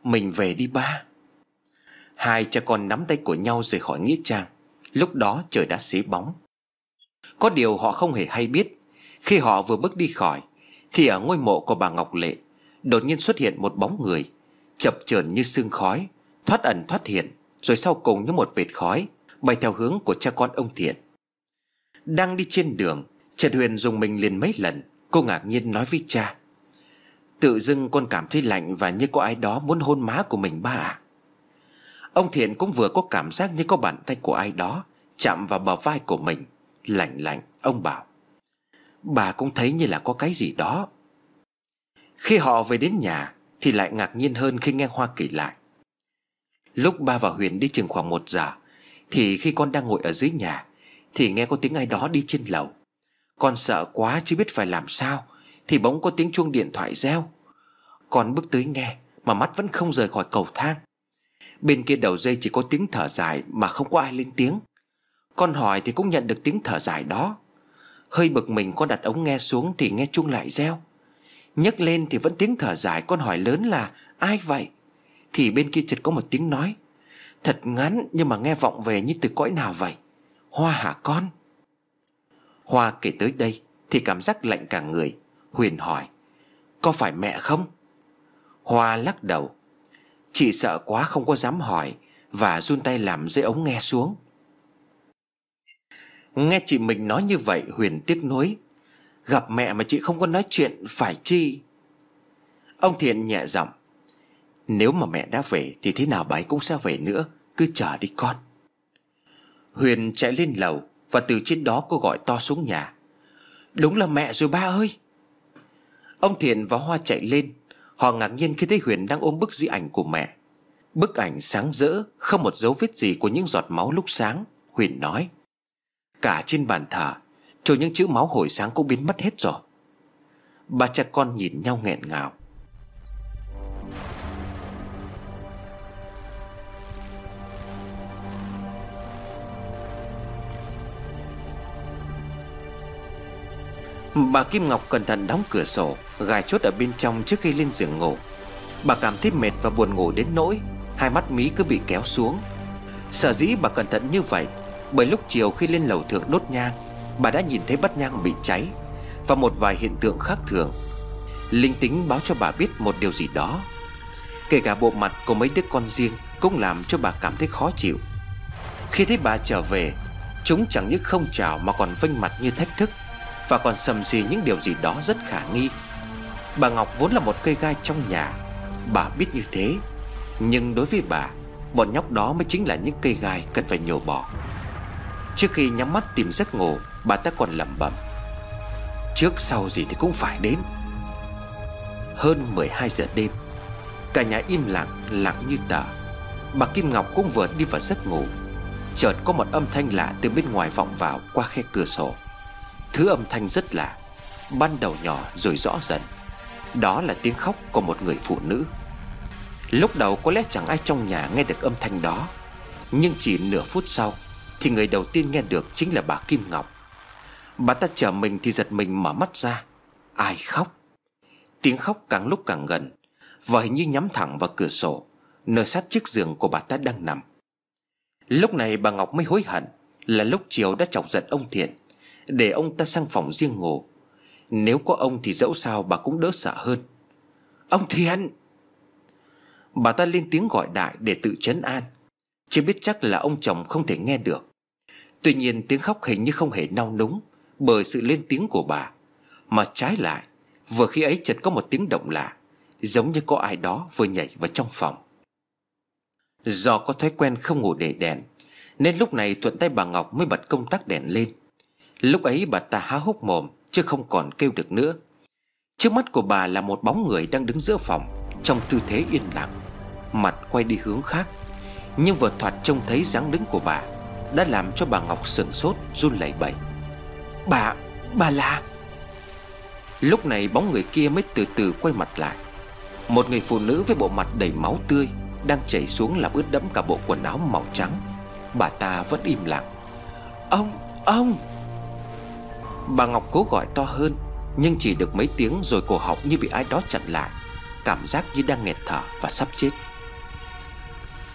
Mình về đi ba. Hai cha con nắm tay của nhau rời khỏi nghĩa trang. Lúc đó trời đã xế bóng. Có điều họ không hề hay biết, khi họ vừa bước đi khỏi thì ở ngôi mộ của bà Ngọc Lệ đột nhiên xuất hiện một bóng người, chập chờn như sương khói, thoát ẩn thoát hiện, rồi sau cùng như một vệt khói bay theo hướng của cha con ông Thiện. Đang đi trên đường, chợt Huyền dùng mình liền mấy lần. Cô ngạc nhiên nói với cha: "Tự dưng con cảm thấy lạnh và như có ai đó muốn hôn má của mình ba à?" Ông Thiện cũng vừa có cảm giác như có bàn tay của ai đó chạm vào bờ vai của mình. Lạnh lạnh. Ông bảo: "Bà cũng thấy như là có cái gì đó." Khi họ về đến nhà thì lại ngạc nhiên hơn khi nghe Hoa kể lại. Lúc ba và Huyền đi chừng khoảng 1 giờ thì khi con đang ngồi ở dưới nhà thì nghe có tiếng ai đó đi trên lầu. Con sợ quá chứ biết phải làm sao thì bỗng có tiếng chuông điện thoại reo. Con bước tới nghe mà mắt vẫn không rời khỏi cầu thang. Bên kia đầu dây chỉ có tiếng thở dài mà không có ai lên tiếng. Con hỏi thì cũng nhận được tiếng thở dài đó. Hơi bực mình con đặt ống nghe xuống thì nghe chuông lại reo. Nhấc lên thì vẫn tiếng thở dài. Con hỏi lớn là ai vậy? Thì bên kia chợt có một tiếng nói thật ngắn nhưng mà nghe vọng về như từ cõi nào vậy. Hoa hả con? Hoa kể tới đây thì cảm giác lạnh cả người. Huyền hỏi: "Có phải mẹ không?" Hoa lắc đầu: "Chị sợ quá không có dám hỏi và run tay làm rơi ống nghe xuống." Nghe chị mình nói như vậy, Huyền tiếc nuối: "Gặp mẹ mà chị không có nói chuyện phải chi?" Ông Thiện nhẹ giọng: "Nếu mà mẹ đã về thì thế nào bà ấy cũng sẽ về nữa. Cứ chờ đi con." Huyền chạy lên lầu và từ trên đó cô gọi to xuống nhà: "Đúng là mẹ rồi ba ơi." Ông Thiện và Hoa chạy lên. Họ ngạc nhiên khi thấy Huyền đang ôm bức di ảnh của mẹ. Bức ảnh sáng rỡ, không một dấu vết gì của những giọt máu lúc sáng. Huyền nói: "Cả trên bàn thờ trôi những chữ máu hồi sáng cũng biến mất hết rồi." Ba cha con nhìn nhau nghẹn ngào. Bà Kim Ngọc cẩn thận đóng cửa sổ, gài chốt ở bên trong trước khi lên giường ngủ. Bà cảm thấy mệt và buồn ngủ đến nỗi hai mắt mí cứ bị kéo xuống. Sở dĩ bà cẩn thận như vậy bởi lúc chiều khi lên lầu thượng đốt nhang, bà đã nhìn thấy bát nhang bị cháy và một vài hiện tượng khác thường. Linh tính báo cho bà biết một điều gì đó. Kể cả bộ mặt của mấy đứa con riêng cũng làm cho bà cảm thấy khó chịu. Khi thấy bà trở về, chúng chẳng những không chào mà còn vênh mặt như thách thức và còn sầm xì những điều gì đó rất khả nghi. Bà Ngọc vốn là một cây gai trong nhà, bà biết như thế, nhưng đối với bà, bọn nhóc đó mới chính là những cây gai cần phải nhổ bỏ. Trước khi nhắm mắt tìm giấc ngủ, bà ta còn lẩm bẩm: "Trước sau gì thì cũng phải đến." Hơn 12 giờ đêm, cả nhà im lặng, lặng như tờ. Bà Kim Ngọc cũng vừa đi vào giấc ngủ. Chợt có một âm thanh lạ từ bên ngoài vọng vào qua khe cửa sổ. Thứ âm thanh rất lạ, ban đầu nhỏ rồi rõ dần. Đó là tiếng khóc của một người phụ nữ. Lúc đầu có lẽ chẳng ai trong nhà nghe được âm thanh đó, nhưng chỉ nửa phút sau thì người đầu tiên nghe được chính là bà Kim Ngọc. Bà ta trở mình thì giật mình mở mắt ra. Ai khóc? Tiếng khóc càng lúc càng gần và hình như nhắm thẳng vào cửa sổ, nơi sát chiếc giường của bà ta đang nằm. Lúc này bà Ngọc mới hối hận là lúc chiều đã chọc giận ông Thiện, để ông ta sang phòng riêng ngủ. Nếu có ông thì dẫu sao bà cũng đỡ sợ hơn. "Ông Thiện!" Bà ta lên tiếng gọi đại để tự trấn an, chứ biết chắc là ông chồng không thể nghe được. Tuy nhiên tiếng khóc hình như không hề nao núng bởi sự lên tiếng của bà, mà trái lại vừa khi ấy chợt có một tiếng động lạ, giống như có ai đó vừa nhảy vào trong phòng. Do có thói quen không ngủ để đèn, nên lúc này thuận tay bà Ngọc mới bật công tắc đèn lên. Lúc ấy bà ta há hốc mồm chứ không còn kêu được nữa. Trước mắt của bà là một bóng người đang đứng giữa phòng trong tư thế yên lặng, mặt quay đi hướng khác. Nhưng vừa thoạt trông thấy dáng đứng của bà đã làm cho bà Ngọc sửng sốt, run lẩy bẩy. Bà là... Lúc này bóng người kia mới từ từ quay mặt lại. Một người phụ nữ với bộ mặt đầy máu tươi đang chảy xuống làm ướt đẫm cả bộ quần áo màu trắng. Bà ta vẫn im lặng. Ông! Bà Ngọc cố gọi to hơn, nhưng chỉ được mấy tiếng rồi cổ họng như bị ai đó chặn lại, cảm giác như đang nghẹt thở và sắp chết.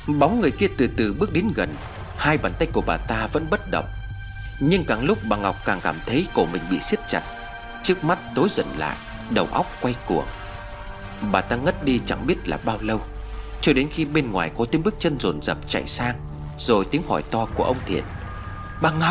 Bóng người kia từ từ bước đến gần. Hai bàn tay của bà ta vẫn bất động, nhưng càng lúc bà Ngọc càng cảm thấy cổ mình bị siết chặt. Trước mắt tối dần lại, đầu óc quay cuồng. Bà ta ngất đi chẳng biết là bao lâu, cho đến khi bên ngoài có tiếng bước chân dồn dập chạy sang, rồi tiếng hỏi to của ông Thiện: "Bà Ngọc!"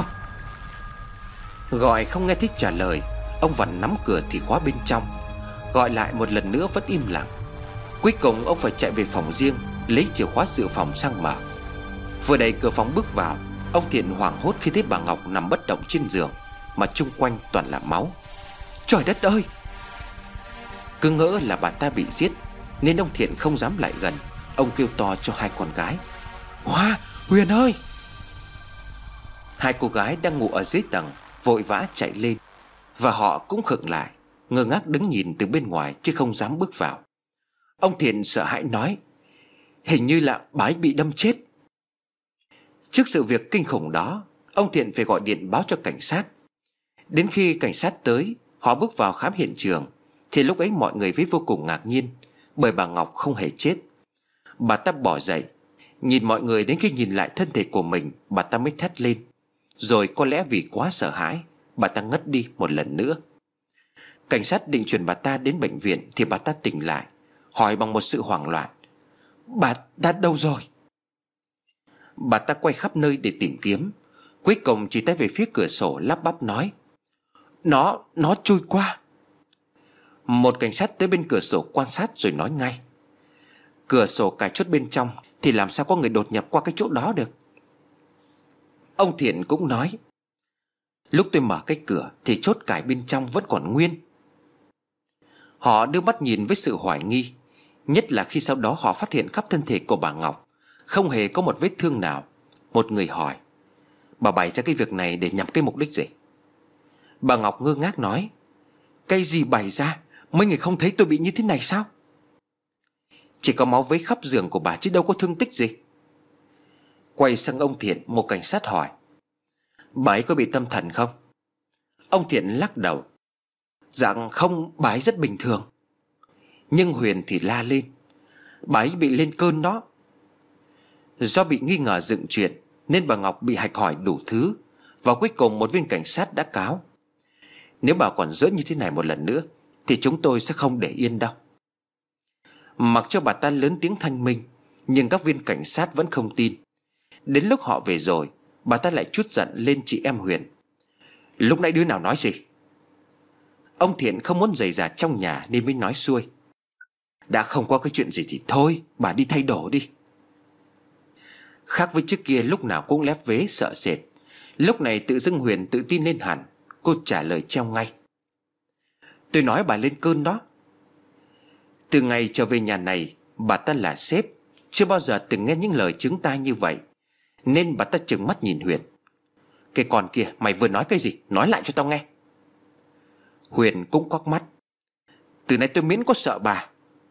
Gọi không nghe thích trả lời, ông Vằn nắm cửa thì khóa bên trong. Gọi lại một lần nữa vẫn im lặng. Cuối cùng ông phải chạy về phòng riêng, lấy chìa khóa dự phòng sang mở. Vừa đẩy cửa phòng bước vào, ông Thiện hoảng hốt khi thấy bà Ngọc nằm bất động trên giường, mà chung quanh toàn là máu. Trời đất ơi! Cứ ngỡ là bà ta bị giết, nên ông Thiện không dám lại gần. Ông kêu to cho hai con gái: "Hoa, Huyền ơi!" Hai cô gái đang ngủ ở dưới tầng vội vã chạy lên, và họ cũng khựng lại, ngơ ngác đứng nhìn từ bên ngoài chứ không dám bước vào. Ông Thiện sợ hãi nói: "Hình như là bà ấy bị đâm chết." Trước sự việc kinh khủng đó, ông Thiện phải gọi điện báo cho cảnh sát. Đến khi cảnh sát tới, họ bước vào khám hiện trường, thì lúc ấy mọi người mới vô cùng ngạc nhiên, bởi bà Ngọc không hề chết. Bà ta bỏ dậy, nhìn mọi người, đến khi nhìn lại thân thể của mình, bà ta mới thét lên. Rồi có lẽ vì quá sợ hãi, bà ta ngất đi một lần nữa. Cảnh sát định chuyển bà ta đến bệnh viện thì bà ta tỉnh lại, hỏi bằng một sự hoảng loạn: "Bà ta đâu rồi?" Bà ta quay khắp nơi để tìm kiếm, cuối cùng chỉ tay về phía cửa sổ lắp bắp nói: Nó trôi qua." Một cảnh sát tới bên cửa sổ quan sát rồi nói ngay: "Cửa sổ cài chốt bên trong thì làm sao có người đột nhập qua cái chỗ đó được?" Ông Thiện cũng nói: "Lúc tôi mở cái cửa thì chốt cài bên trong vẫn còn nguyên." Họ đưa mắt nhìn với sự hoài nghi, nhất là khi sau đó họ phát hiện khắp thân thể của bà Ngọc không hề có một vết thương nào. Một người hỏi: "Bà bày ra cái việc này để nhằm cái mục đích gì?" Bà Ngọc ngơ ngác nói: "Cái gì bày ra? Mấy người không thấy tôi bị như thế này sao?" "Chỉ có máu vấy khắp giường của bà chứ đâu có thương tích gì." Quay sang ông Thiện, một cảnh sát hỏi: "Bà ấy có bị tâm thần không?" Ông Thiện lắc đầu: "Dạ không, bà ấy rất bình thường." Nhưng Huyền thì la lên: "Bà ấy bị lên cơn đó." Do bị nghi ngờ dựng chuyện nên bà Ngọc bị hạch hỏi đủ thứ, và cuối cùng một viên cảnh sát đã cáo: "Nếu bà còn giỡn như thế này một lần nữa thì chúng tôi sẽ không để yên đâu." Mặc cho bà ta lớn tiếng thanh minh, nhưng các viên cảnh sát vẫn không tin. Đến lúc họ về rồi, bà ta lại trút giận lên chị em Huyền: "Lúc nãy đứa nào nói gì?" Ông Thiện không muốn rầy rà trong nhà nên mới nói xuôi: "Đã không có cái chuyện gì thì thôi, bà đi thay đồ đi." Khác với trước kia lúc nào cũng lép vế sợ sệt, lúc này tự dưng Huyền tự tin lên hẳn. Cô trả lời treo ngay: "Tôi nói bà lên cơn đó." Từ ngày trở về nhà này, bà ta là sếp, chưa bao giờ từng nghe những lời chứng tai như vậy, nên bà ta trừng mắt nhìn Huyền: "Cái con kia, mày vừa nói cái gì? Nói lại cho tao nghe." Huyền cũng cóc mắt: "Từ nay tôi miễn có sợ bà."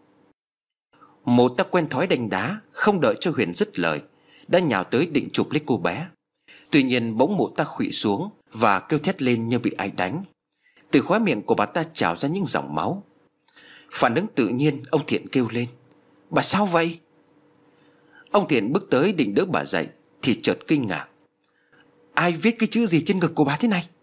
Mụ ta quen thói đánh đá, không đợi cho Huyền dứt lời đã nhào tới định chụp lấy cô bé. Tuy nhiên bỗng mụ ta khuỵu xuống và kêu thét lên như bị ai đánh. Từ khóe miệng của bà ta trào ra những dòng máu. Phản ứng tự nhiên, ông Thiện kêu lên: "Bà sao vậy?" Ông Thiện bước tới định đỡ bà dậy thì chợt kinh ngạc: "Ai viết cái chữ gì trên ngực của bà thế này?"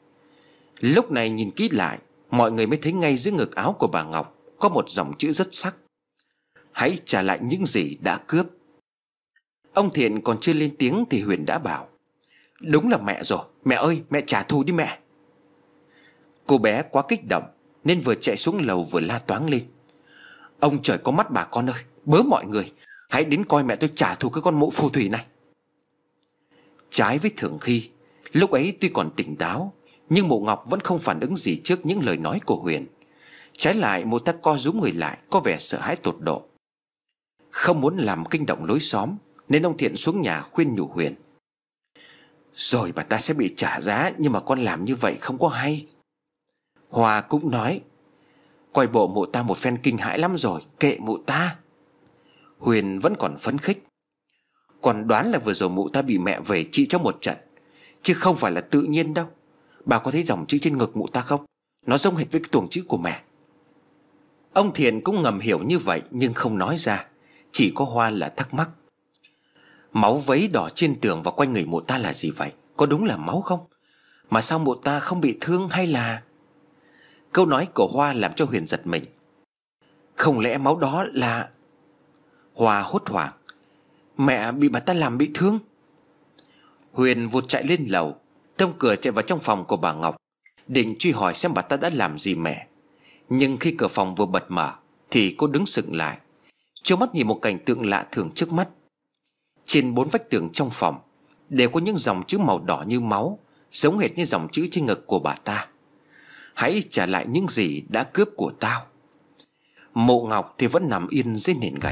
Lúc này nhìn kỹ lại, mọi người mới thấy ngay dưới ngực áo của bà Ngọc có một dòng chữ rất sắc: "Hãy trả lại những gì đã cướp." Ông Thiện còn chưa lên tiếng thì Huyền đã bảo: "Đúng là mẹ rồi, mẹ ơi, mẹ trả thù đi mẹ." Cô bé quá kích động nên vừa chạy xuống lầu vừa la toáng lên: "Ông trời có mắt bà con ơi, bớ mọi người, hãy đến coi mẹ tôi trả thù cái con mụ phù thủy này." Trái với thường khi, lúc ấy tuy còn tỉnh táo, nhưng mụ Ngọc vẫn không phản ứng gì trước những lời nói của Huyền. Trái lại mụ ta co rúm người lại, có vẻ sợ hãi tột độ. Không muốn làm kinh động lối xóm nên ông Thiện xuống nhà khuyên nhủ Huyền: "Rồi bà ta sẽ bị trả giá, nhưng mà con làm như vậy không có hay." Hòa cũng nói: "Coi bộ mụ ta một phen kinh hãi lắm rồi, kệ mụ ta." Huyền vẫn còn phấn khích: "Còn đoán là vừa rồi mụ ta bị mẹ về trị cho một trận, chứ không phải là tự nhiên đâu. Bà có thấy dòng chữ trên ngực mụ ta không? Nó giống hệt với cái tuồng chữ của mẹ." Ông Thiện cũng ngầm hiểu như vậy nhưng không nói ra, chỉ có Hoa là thắc mắc: Máu vấy đỏ trên tường và quanh người mụ ta là gì vậy? Có đúng là máu không? Mà sao mụ ta không bị thương hay là... Câu nói của Hoa làm cho Huyền giật mình. Không lẽ máu đó là... Hoa hốt hoảng. Mẹ bị bà ta làm bị thương? Huyền vụt chạy lên lầu, tông cửa chạy vào trong phòng của bà Ngọc, định truy hỏi xem bà ta đã làm gì mẹ. Nhưng khi cửa phòng vừa bật mở thì cô đứng sững lại, trố mắt nhìn một cảnh tượng lạ thường trước mắt. Trên 4 vách tường trong phòng đều có những dòng chữ màu đỏ như máu, giống hệt như dòng chữ trên ngực của bà ta. Hãy trả lại những gì đã cướp của tao. Mộ Ngọc thì vẫn nằm yên dưới nền gạch.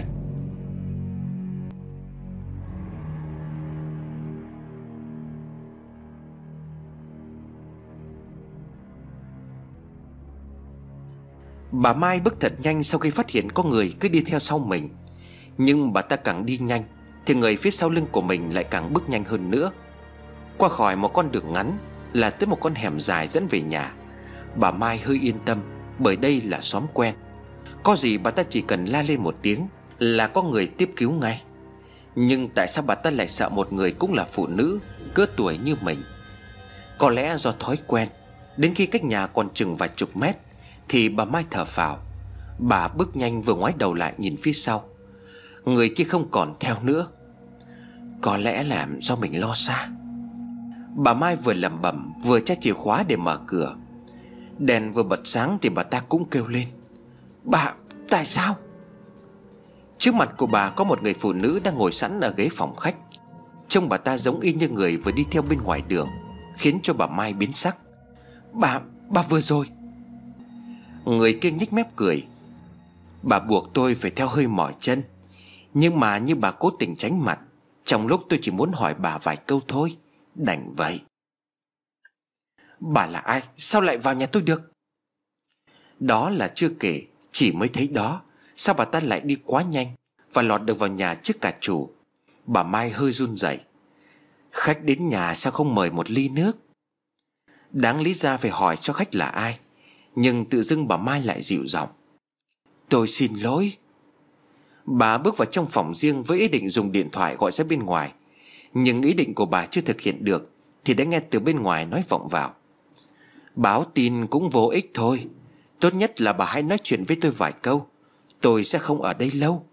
Bà Mai bước thật nhanh sau khi phát hiện có người cứ đi theo sau mình. Nhưng bà ta càng đi nhanh thì người phía sau lưng của mình lại càng bước nhanh hơn nữa. Qua khỏi một con đường ngắn là tới một con hẻm dài dẫn về nhà. Bà Mai hơi yên tâm bởi đây là xóm quen. Có gì bà ta chỉ cần la lên một tiếng là có người tiếp cứu ngay. Nhưng tại sao bà ta lại sợ một người cũng là phụ nữ cỡ tuổi như mình? Có lẽ do thói quen. Đến khi cách nhà còn chừng vài chục mét thì bà Mai thở phào. Bà bước nhanh vừa ngoái đầu lại nhìn phía sau. Người kia không còn theo nữa. Có lẽ là do mình lo xa. Bà Mai vừa lẩm bẩm vừa tra chìa khóa để mở cửa. Đèn vừa bật sáng thì bà ta cũng kêu lên. Bà, tại sao? Trước mặt của bà có một người phụ nữ đang ngồi sẵn ở ghế phòng khách. Trông bà ta giống y như người vừa đi theo bên ngoài đường, khiến cho bà Mai biến sắc. Bà vừa rồi. Người kia nhếch mép cười. Bà buộc tôi phải theo hơi mỏi chân, nhưng mà như bà cố tình tránh mặt, trong lúc tôi chỉ muốn hỏi bà vài câu thôi. Đành vậy. Bà là ai? Sao lại vào nhà tôi được? Đó là chưa kể, chỉ mới thấy đó, sao bà ta lại đi quá nhanh và lọt được vào nhà trước cả chủ. Bà Mai hơi run rẩy. Khách đến nhà sao không mời một ly nước? Đáng lý ra phải hỏi cho khách là ai, nhưng tự dưng bà Mai lại dịu giọng. Tôi xin lỗi. Bà bước vào trong phòng riêng với ý định dùng điện thoại gọi ra bên ngoài. Nhưng ý định của bà chưa thực hiện được thì đã nghe từ bên ngoài nói vọng vào. Báo tin cũng vô ích thôi. Tốt nhất là bà hãy nói chuyện với tôi vài câu. Tôi sẽ không ở đây lâu.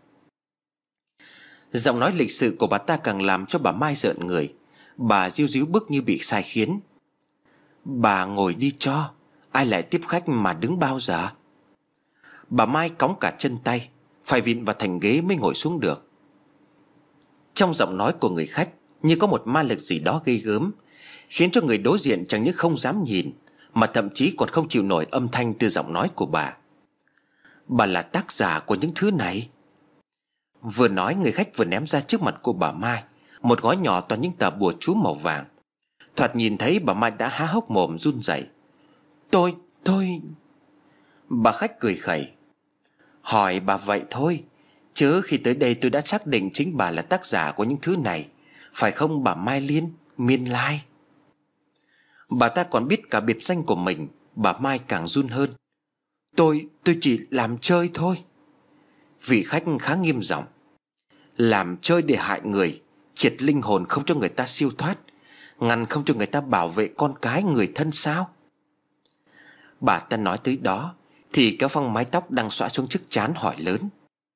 Giọng nói lịch sự của bà ta càng làm cho bà Mai rợn người. Bà ríu ríu bước như bị sai khiến. Bà ngồi đi cho. Ai lại tiếp khách mà đứng bao giờ? Bà Mai cõng cả chân tay, phải vịn vào thành ghế mới ngồi xuống được. Trong giọng nói của người khách như có một ma lực gì đó ghê gớm, khiến cho người đối diện chẳng những không dám nhìn, mà thậm chí còn không chịu nổi âm thanh từ giọng nói của bà. Bà là tác giả của những thứ này. Vừa nói, người khách vừa ném ra trước mặt của bà Mai một gói nhỏ toàn những tờ bùa chú màu vàng. Thoạt nhìn thấy bà Mai đã há hốc mồm run rẩy. Tôi... Bà khách cười khẩy. Hỏi bà vậy thôi, chứ khi tới đây tôi đã xác định chính bà là tác giả của những thứ này, phải không bà Mai Liên, Miên Lai? Bà ta còn biết cả biệt danh của mình. Bà Mai càng run hơn. Tôi chỉ làm chơi thôi. Vị khách khá nghiêm giọng. Làm chơi để hại người, triệt linh hồn không cho người ta siêu thoát, ngăn không cho người ta bảo vệ con cái người thân sao? Bà ta nói tới đó thì kéo phăng mái tóc đang xõa xuống trước trán hỏi lớn.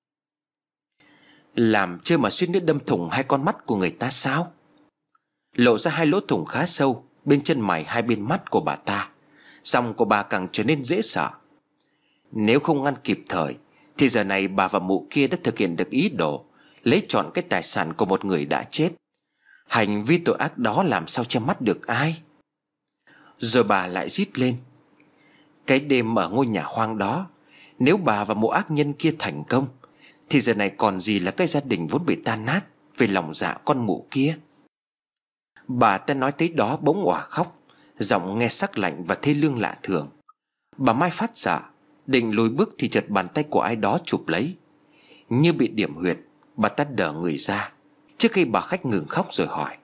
Làm chơi mà suýt nữa đâm thủng hai con mắt của người ta sao? Lộ ra hai lỗ thủng khá sâu bên chân mày hai bên mắt của bà ta. Giọng của bà càng trở nên dễ sợ. Nếu không ngăn kịp thời thì giờ này bà và mụ kia đã thực hiện được ý đồ lấy trọn cái tài sản của một người đã chết. Hành vi tội ác đó làm sao che mắt được ai? Rồi bà lại rít lên. Cái đêm ở ngôi nhà hoang đó, nếu bà và mụ ác nhân kia thành công thì giờ này còn gì là cái gia đình vốn bị tan nát về lòng dạ con mụ kia. Bà ta nói tới đó bỗng òa khóc, giọng nghe sắc lạnh và thê lương lạ thường. Bà Mai phát sợ, định lùi bước thì chợt bàn tay của ai đó chụp lấy. Như bị điểm huyệt, bà ta đờ người ra trước khi bà khách ngừng khóc rồi hỏi.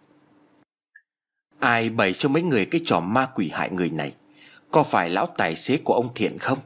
Ai bày cho mấy người cái trò ma quỷ hại người này? Có phải lão tài xế của ông Thiện không?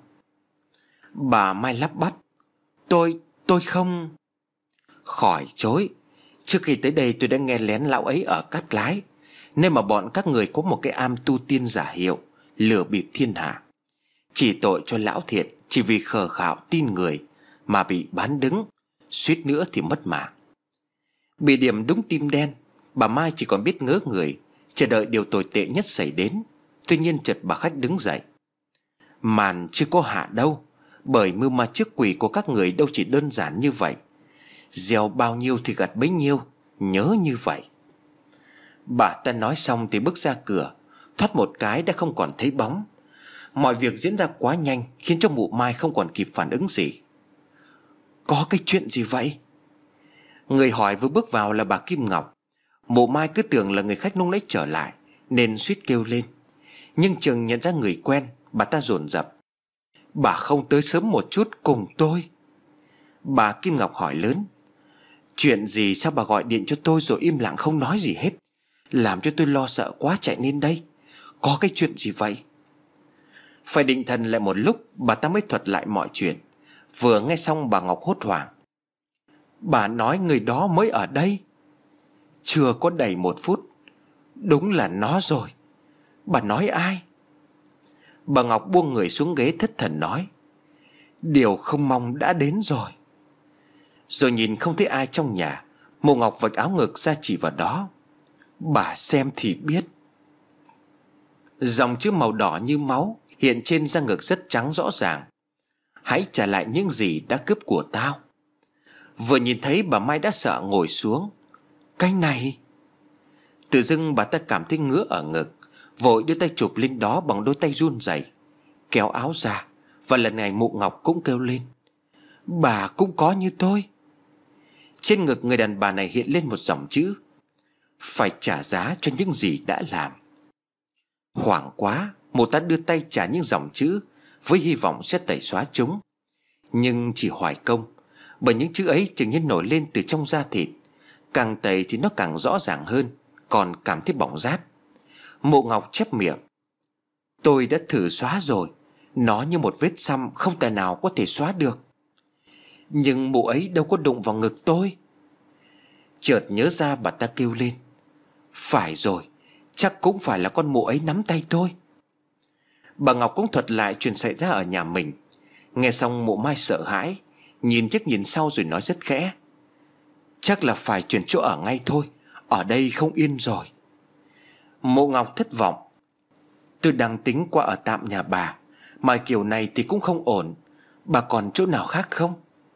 Bà Mai lắp bắp. Tôi không. Khỏi chối. Trước khi tới đây tôi đã nghe lén lão ấy ở Cát Lái, nơi mà bọn các người có một cái am tu tiên giả hiệu, lừa bịp thiên hạ. Chỉ tội cho lão thiệt chỉ vì khờ khạo tin người mà bị bán đứng, suýt nữa thì mất mạng. Bị điểm đúng tim đen, bà Mai chỉ còn biết ngớ người, chờ đợi điều tồi tệ nhất xảy đến. Tuy nhiên chợt bà khách đứng dậy. Màn chưa có hạ đâu, bởi mưu ma trước quỷ của các người đâu chỉ đơn giản như vậy. Gieo bao nhiêu thì gặt bấy nhiêu, nhớ như vậy. Bà ta nói xong thì bước ra cửa, thoát một cái đã không còn thấy bóng. Mọi việc diễn ra quá nhanh khiến cho mụ Mai không còn kịp phản ứng gì. Có cái chuyện gì vậy? Người hỏi vừa bước vào là bà Kim Ngọc. Mụ Mai cứ tưởng là người khách lúc nãy trở lại nên suýt kêu lên. Nhưng chừng nhận ra người quen, bà ta dồn dập. Bà không tới sớm một chút cùng tôi? Bà Kim Ngọc hỏi lớn. Chuyện gì sao bà gọi điện cho tôi rồi im lặng không nói gì hết, làm cho tôi lo sợ quá chạy lên đây. Có cái chuyện gì vậy? Phải định thần lại một lúc, bà ta mới thuật lại mọi chuyện. Vừa nghe xong bà Ngọc hốt hoảng. Bà nói người đó mới ở đây? Chưa có đầy 1 phút. Đúng là nó rồi. Bà nói ai? Bà Ngọc buông người xuống ghế thất thần nói. Điều không mong đã đến rồi. Rồi nhìn không thấy ai trong nhà, mụ Ngọc vạch áo ngực ra chỉ vào đó. Bà xem thì biết. Dòng chữ màu đỏ như máu hiện trên da ngực rất trắng rõ ràng. Hãy trả lại những gì đã cướp của tao. Vừa nhìn thấy bà Mai đã sợ ngồi xuống. Cái này. Tự dưng bà ta cảm thấy ngứa ở ngực, vội đưa tay chụp lên đó bằng đôi tay run rẩy, kéo áo ra. Và lần này mụ Ngọc cũng kêu lên. Bà cũng có như tôi. Trên ngực người đàn bà này hiện lên một dòng chữ. Phải trả giá cho những gì đã làm. Hoảng quá, mụ ta đưa tay trả những dòng chữ với hy vọng sẽ tẩy xóa chúng. Nhưng chỉ hoài công, bởi những chữ ấy chừng như nổi lên từ trong da thịt. Càng tẩy thì nó càng rõ ràng hơn, còn cảm thấy bỏng rát. Mụ Ngọc chép miệng. Tôi đã thử xóa rồi, nó như một vết xăm không tài nào có thể xóa được. Nhưng mụ ấy đâu có đụng vào ngực tôi. Chợt nhớ ra bà ta kêu lên. Phải rồi, chắc cũng phải là con mụ ấy nắm tay tôi. Bà Ngọc cũng thuật lại chuyện xảy ra ở nhà mình. Nghe xong mụ Mai sợ hãi, nhìn trước nhìn sau rồi nói rất khẽ. Chắc là phải chuyển chỗ ở ngay thôi, ở đây không yên rồi. Mụ Ngọc thất vọng. Tôi đang tính qua ở tạm nhà bà, mà kiểu này thì cũng không ổn. Bà còn chỗ nào khác không?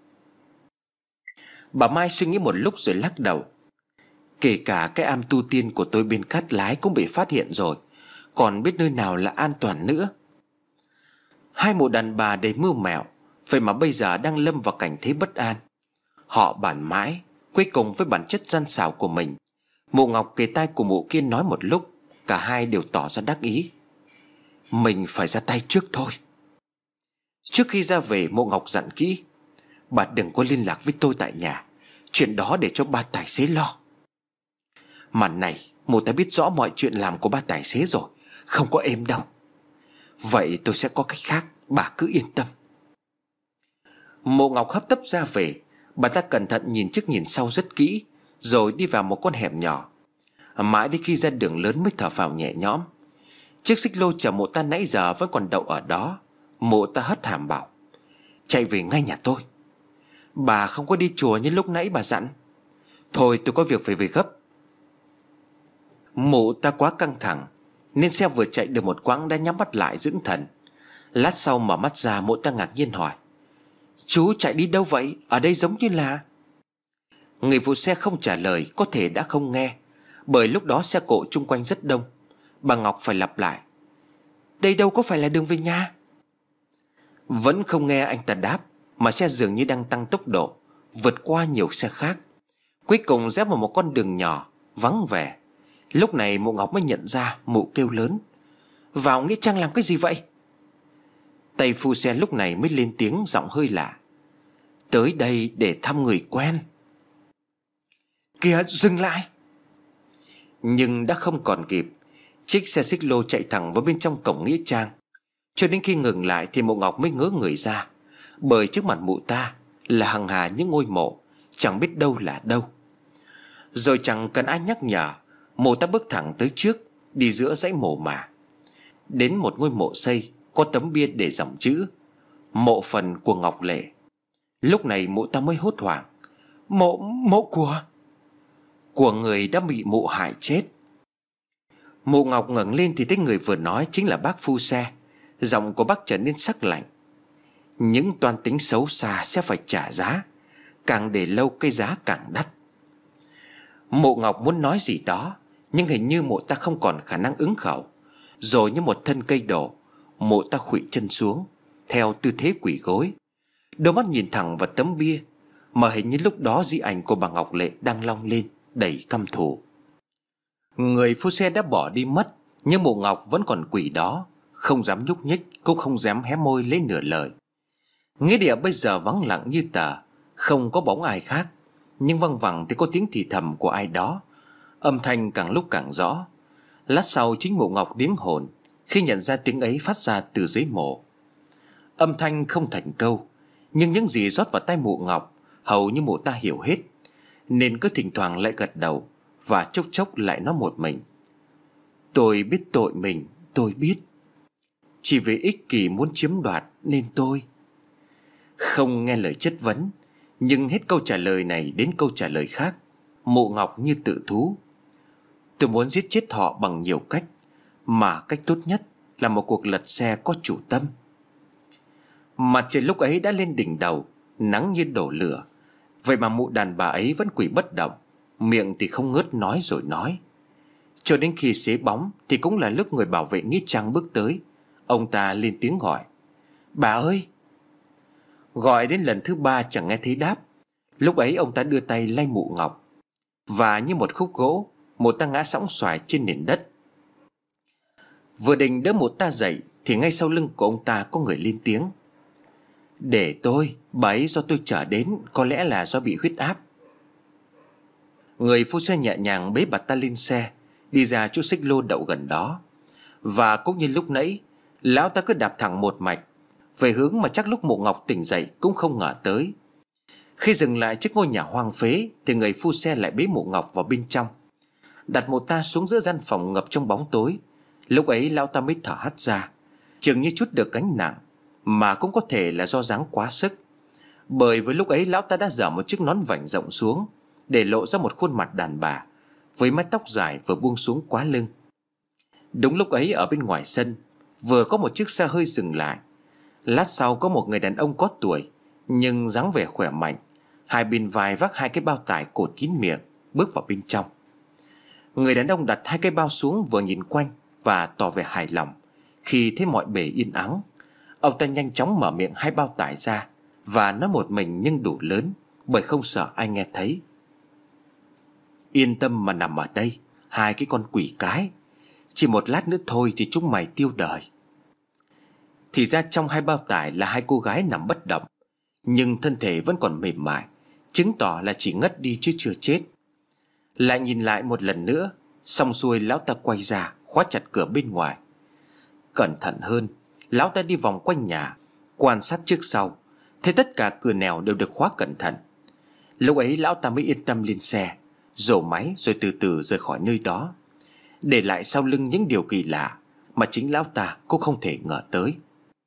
Bà Mai suy nghĩ một lúc rồi lắc đầu. Kể cả cái am tu tiên của tôi bên Cát Lái cũng bị phát hiện rồi, còn biết nơi nào là an toàn nữa. Hai mụ đàn bà đầy mưu mẹo, vậy mà bây giờ đang lâm vào cảnh thế bất an. Họ bàn mãi, cuối cùng với bản chất gian xảo của mình, mụ Ngọc kề tai của mụ kia nói một lúc. Cả hai đều tỏ ra đắc ý. Mình phải ra tay trước thôi. Trước khi ra về, mụ Ngọc dặn kỹ. Bà đừng có liên lạc với tôi tại nhà, chuyện đó để cho ba tài xế lo. Mà này, mụ ta biết rõ mọi chuyện làm của ba tài xế rồi, không có êm đâu. Vậy tôi sẽ có cách khác, bà cứ yên tâm. Mụ Ngọc hấp tấp ra về. Bà ta cẩn thận nhìn trước nhìn sau rất kỹ, rồi đi vào một con hẻm nhỏ. Mãi đến khi ra đường lớn mới thở phào nhẹ nhõm. Chiếc xích lô chở mụ ta nãy giờ vẫn còn đậu ở đó. Mụ ta hất hàm bảo. Chạy về ngay nhà tôi. Bà không có đi chùa như lúc nãy bà dặn. Thôi tôi có việc phải về gấp. Mụ ta quá căng thẳng nên xe vừa chạy được một quãng đã nhắm mắt lại dưỡng thần. Lát sau mở mắt ra, mụ ta ngạc nhiên hỏi. Chú chạy đi đâu vậy? Ở đây giống như là... Người phụ xe không trả lời, có thể đã không nghe, bởi lúc đó xe cộ chung quanh rất đông. Bà Ngọc phải lặp lại. Đây đâu có phải là đường về nhà. Vẫn không nghe anh ta đáp, mà xe dường như đang tăng tốc độ, vượt qua nhiều xe khác. Cuối cùng rẽ vào một con đường nhỏ, vắng vẻ. Lúc này mụ Ngọc mới nhận ra. Mụ kêu lớn. Vào nghĩa trang làm cái gì vậy? Tay phu xe lúc này mới lên tiếng, giọng hơi lạ. Tới đây để thăm người quen. Kìa, dừng lại. Nhưng đã không còn kịp. Chiếc xe xích lô chạy thẳng vào bên trong cổng nghĩa trang. Cho đến khi ngừng lại thì mụ Ngọc mới ngớ người ra, bởi trước mặt mụ ta là hằng hà những ngôi mộ, chẳng biết đâu là đâu. Rồi chẳng cần ai nhắc nhở, mụ ta bước thẳng tới trước, đi giữa dãy mồ mả, đến một ngôi mộ xây có tấm bia để dòng chữ mộ phần của Ngọc Lệ. Lúc này mụ ta mới hốt hoảng. Mộ của người đã bị mụ hại chết. Mụ Ngọc ngẩng lên thì thấy người vừa nói chính là bác phu xe. Giọng của bác trở nên sắc lạnh. Những toan tính xấu xa sẽ phải trả giá, càng để lâu cái giá càng đắt. Mụ Ngọc muốn nói gì đó, nhưng hình như mụ ta không còn khả năng ứng khẩu. Rồi như một thân cây đổ, mụ ta khuỵu chân xuống theo tư thế quỳ gối, đôi mắt nhìn thẳng vào tấm bia mà hình như lúc đó di ảnh của bà Ngọc Lệ đang long lên đầy căm thù. Người phu xe đã bỏ đi mất, nhưng mụ Ngọc vẫn còn quỳ đó, không dám nhúc nhích, cũng không dám hé môi lấy nửa lời. Nghĩa địa bây giờ vắng lặng như tờ, không có bóng ai khác, nhưng văng vẳng thì có tiếng thì thầm của ai đó. Âm thanh càng lúc càng rõ. Lát sau chính mụ Ngọc điếng hồn khi nhận ra tiếng ấy phát ra từ dưới mộ. Âm thanh không thành câu, nhưng những gì rót vào tai mụ Ngọc hầu như mụ ta hiểu hết, nên cứ thỉnh thoảng lại gật đầu và chốc chốc lại nói một mình: Tôi biết tội mình, tôi biết. Chỉ vì ích kỷ muốn chiếm đoạt nên tôi không nghe lời chất vấn. Nhưng hết câu trả lời này đến câu trả lời khác, mụ Ngọc như tự thú: Tôi muốn giết chết họ bằng nhiều cách, mà cách tốt nhất là một cuộc lật xe có chủ tâm. Mặt trời lúc ấy đã lên đỉnh đầu, nắng như đổ lửa. Vậy mà mụ đàn bà ấy vẫn quỳ bất động, miệng thì không ngớt nói rồi nói. Cho đến khi xế bóng thì cũng là lúc người bảo vệ nghĩa trang bước tới. Ông ta lên tiếng gọi: Bà ơi! Gọi đến lần thứ 3 chẳng nghe thấy đáp. Lúc ấy ông ta đưa tay lay mụ Ngọc, và như một khúc gỗ, mụ ta ngã sõng xoài trên nền đất. Vừa định đỡ mụ ta dậy thì ngay sau lưng của ông ta có người lên tiếng: Để tôi, bà ấy do tôi chở đến, có lẽ là do bị huyết áp. Người phu xe nhẹ nhàng bế bà ta lên xe, đi ra chỗ xích lô đậu gần đó. Và cũng như lúc nãy, lão ta cứ đạp thẳng một mạch về hướng mà chắc lúc mụ Ngọc tỉnh dậy cũng không ngờ tới. Khi dừng lại trước ngôi nhà hoang phế thì người phu xe lại bế mụ Ngọc vào bên trong, đặt mụ ta xuống giữa gian phòng ngập trong bóng tối. Lúc ấy lão ta mới thở hắt ra, chừng như chút được gánh nặng, mà cũng có thể là do dáng quá sức. Bởi với lúc ấy lão ta đã dở một chiếc nón vành rộng xuống, để lộ ra một khuôn mặt đàn bà với mái tóc dài vừa buông xuống quá lưng. Đúng lúc ấy ở bên ngoài sân vừa có một chiếc xe hơi dừng lại. Lát sau có một người đàn ông có tuổi nhưng dáng vẻ khỏe mạnh, hai bên vai vác hai cái bao tải cột kín miệng, bước vào bên trong. Người đàn ông đặt hai cái bao xuống, vừa nhìn quanh và tỏ vẻ hài lòng khi thấy mọi bề yên ắng. Ông ta nhanh chóng mở miệng hai bao tải ra và nói một mình nhưng đủ lớn, bởi không sợ ai nghe thấy: Yên tâm mà nằm ở đây, hai cái con quỷ cái, chỉ một lát nữa thôi thì chúng mày tiêu đời. Thì ra trong hai bao tải là hai cô gái nằm bất động, nhưng thân thể vẫn còn mềm mại, chứng tỏ là chỉ ngất đi chứ chưa chết. Lại nhìn lại một lần nữa, xong xuôi lão ta quay ra khóa chặt cửa bên ngoài. Cẩn thận hơn, lão ta đi vòng quanh nhà, quan sát trước sau, thấy tất cả cửa nẻo đều được khóa cẩn thận. Lúc ấy lão ta mới yên tâm lên xe, dồ máy rồi từ từ rời khỏi nơi đó, để lại sau lưng những điều kỳ lạ mà chính lão ta cũng không thể ngờ tới.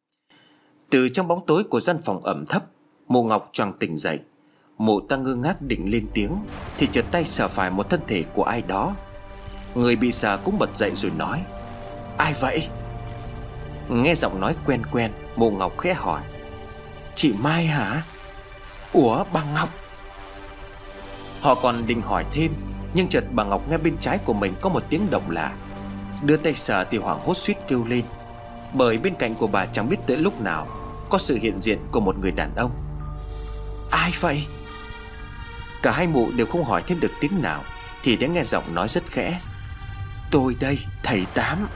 Từ trong bóng tối của gian phòng ẩm thấp, mụ Ngọc choàng tỉnh dậy. Mụ ta ngơ ngác định lên tiếng thì chợt tay sờ phải một thân thể của ai đó. Người bị sờ cũng bật dậy rồi nói: Ai vậy? Nghe giọng nói quen quen, mụ Ngọc khẽ hỏi: Chị Mai hả? Ủa bà Ngọc? Họ còn định hỏi thêm, nhưng chợt bà Ngọc nghe bên trái của mình có một tiếng động lạ. Đưa tay sờ thì hoảng hốt suýt kêu lên, bởi bên cạnh của bà chẳng biết tới lúc nào có sự hiện diện của một người đàn ông. Ai vậy? Cả hai mụ đều không hỏi thêm được tiếng nào thì đã nghe giọng nói rất khẽ: Tôi đây, thầy Tám.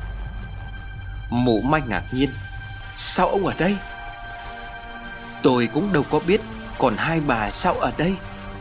Mụ Mai ngạc nhiên: Sao ông ở đây? Tôi cũng đâu có biết, còn hai bà sao ở đây?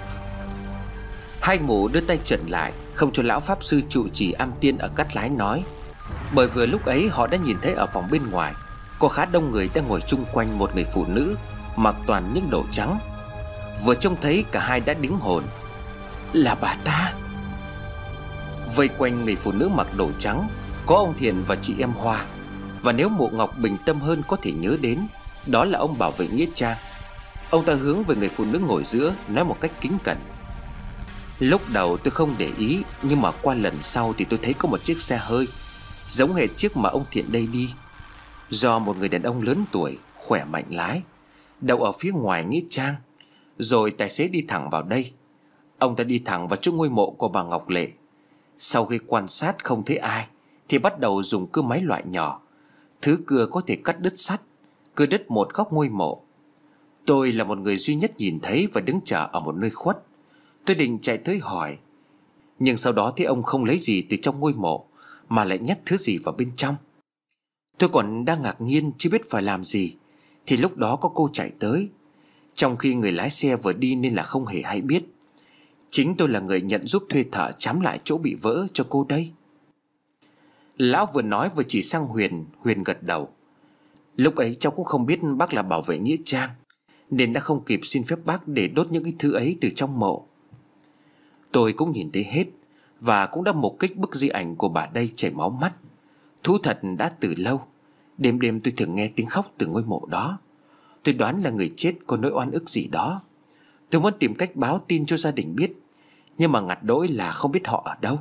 Hai mụ đưa tay trần lại, không cho lão pháp sư trụ trì am tiên ở Cát Lái nói, bởi vừa lúc ấy họ đã nhìn thấy ở phòng bên ngoài có khá đông người đang ngồi chung quanh một người phụ nữ mặc toàn những đồ trắng. Vừa trông thấy cả hai đã đứng hồn. Là bà ta. Vây quanh người phụ nữ mặc đồ trắng có ông Thiện và chị em Hoa. Và nếu Mộ Ngọc bình tâm hơn có thể nhớ đến, đó là ông bảo vệ nghĩa trang. Ông ta hướng về người phụ nữ ngồi giữa, nói một cách kính cẩn: Lúc đầu tôi không để ý, nhưng mà qua lần sau thì tôi thấy có một chiếc xe hơi giống hệt chiếc mà ông Thiện đây đi, do một người đàn ông lớn tuổi, khỏe mạnh lái, đậu ở phía ngoài nghĩa trang. Rồi tài xế đi thẳng vào đây. Ông ta đi thẳng vào chỗ ngôi mộ của bà Ngọc Lệ. Sau khi quan sát không thấy ai thì bắt đầu dùng cưa máy loại nhỏ, thứ cưa có thể cắt đứt sắt, cưa đứt một góc ngôi mộ. Tôi là một người duy nhất nhìn thấy và đứng chờ ở một nơi khuất. Tôi định chạy tới hỏi, nhưng sau đó thấy ông không lấy gì từ trong ngôi mộ, mà lại nhét thứ gì vào bên trong. Tôi còn đang ngạc nhiên chưa biết phải làm gì, thì lúc đó có cô chạy tới. Trong khi người lái xe vừa đi nên là không hề hay biết. Chính tôi là người nhận giúp thuê thợ chám lại chỗ bị vỡ cho cô đây. Lão vừa nói vừa chỉ sang Huyền. Huyền gật đầu. Lúc ấy cháu cũng không biết bác là bảo vệ nghĩa trang, nên đã không kịp xin phép bác để đốt những cái thứ ấy từ trong mộ. Tôi cũng nhìn thấy hết, và cũng đã mục kích bức di ảnh của bà đây chảy máu mắt. Thú thật đã từ lâu, đêm đêm tôi thường nghe tiếng khóc từ ngôi mộ đó. Tôi đoán là người chết có nỗi oan ức gì đó. Tôi muốn tìm cách báo tin cho gia đình biết, nhưng mà ngặt đỗi là không biết họ ở đâu.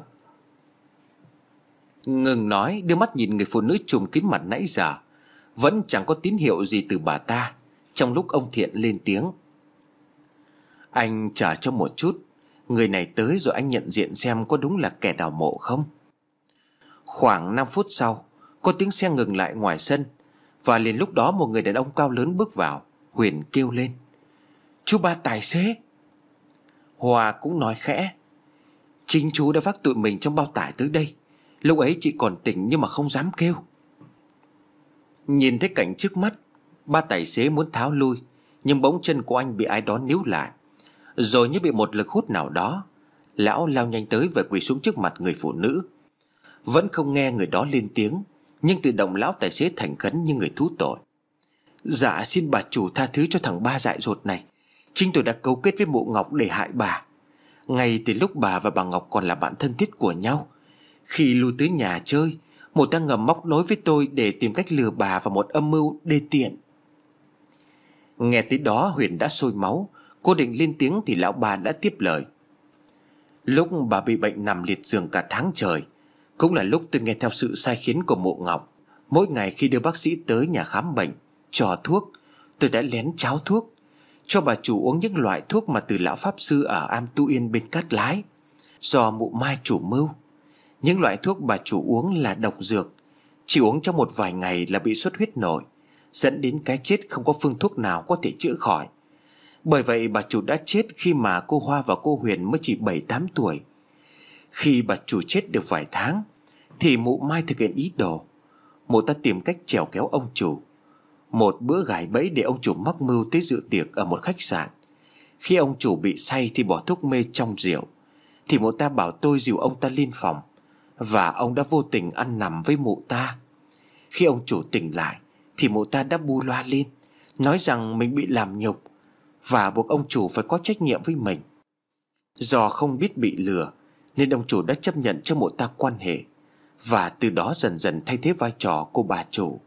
Ngừng nói, đưa mắt nhìn người phụ nữ trùm kín mặt nãy giờ. Vẫn chẳng có tín hiệu gì từ bà ta. Trong lúc ông Thiện lên tiếng: Anh chờ cho một chút, người này tới rồi anh nhận diện xem có đúng là kẻ đào mộ không. Khoảng 5 phút sau, có tiếng xe ngừng lại ngoài sân, và liền lúc đó một người đàn ông cao lớn bước vào. Huyền kêu lên: Chú ba tài xế. Hòa cũng nói khẽ: Chính chú đã vác tụi mình trong bao tải tới đây. Lúc ấy chị còn tỉnh nhưng mà không dám kêu. Nhìn thấy cảnh trước mắt, ba tài xế muốn tháo lui, nhưng bỗng chân của anh bị ai đó níu lại. Rồi như bị một lực hút nào đó, lão lao nhanh tới và quỳ xuống trước mặt người phụ nữ. Vẫn không nghe người đó lên tiếng, nhưng tự động lão tài xế thành khẩn như người thú tội: Dạ xin bà chủ tha thứ cho thằng ba dại dột này. Chính tôi đã cấu kết với Mộ Ngọc để hại bà. Ngay từ lúc bà và bà Ngọc còn là bạn thân thiết của nhau, khi lui tới nhà chơi, Mộ ta ngầm móc nối với tôi để tìm cách lừa bà vào một âm mưu đê tiện. Nghe tới đó Huyền đã sôi máu. Cô định lên tiếng thì lão bà đã tiếp lời: Lúc bà bị bệnh nằm liệt giường cả tháng trời, cũng là lúc tôi nghe theo sự sai khiến của Mộ Ngọc. Mỗi ngày khi đưa bác sĩ tới nhà khám bệnh cho thuốc, tôi đã lén tráo thuốc, cho bà chủ uống những loại thuốc mà từ lão pháp sư ở Am Tu Yên bên Cát Lái, do Mụ Mai chủ mưu. Những loại thuốc bà chủ uống là độc dược, chỉ uống trong một vài ngày là bị xuất huyết nổi, dẫn đến cái chết không có phương thuốc nào có thể chữa khỏi. Bởi vậy bà chủ đã chết khi mà cô Hoa và cô Huyền mới chỉ 7-8 tuổi. Khi bà chủ chết được vài tháng thì Mụ Mai thực hiện ý đồ. Mụ ta tìm cách chèo kéo ông chủ. Một bữa gài bẫy để ông chủ mắc mưu tới dự tiệc ở một khách sạn. Khi ông chủ bị say thì bỏ thuốc mê trong rượu, thì mụ ta bảo tôi dìu ông ta lên phòng, và ông đã vô tình ăn nằm với mụ ta. Khi ông chủ tỉnh lại thì mụ ta đã bu loa lên, nói rằng mình bị làm nhục và buộc ông chủ phải có trách nhiệm với mình. Do không biết bị lừa nên ông chủ đã chấp nhận cho mụ ta quan hệ, và từ đó dần dần thay thế vai trò cô bà chủ.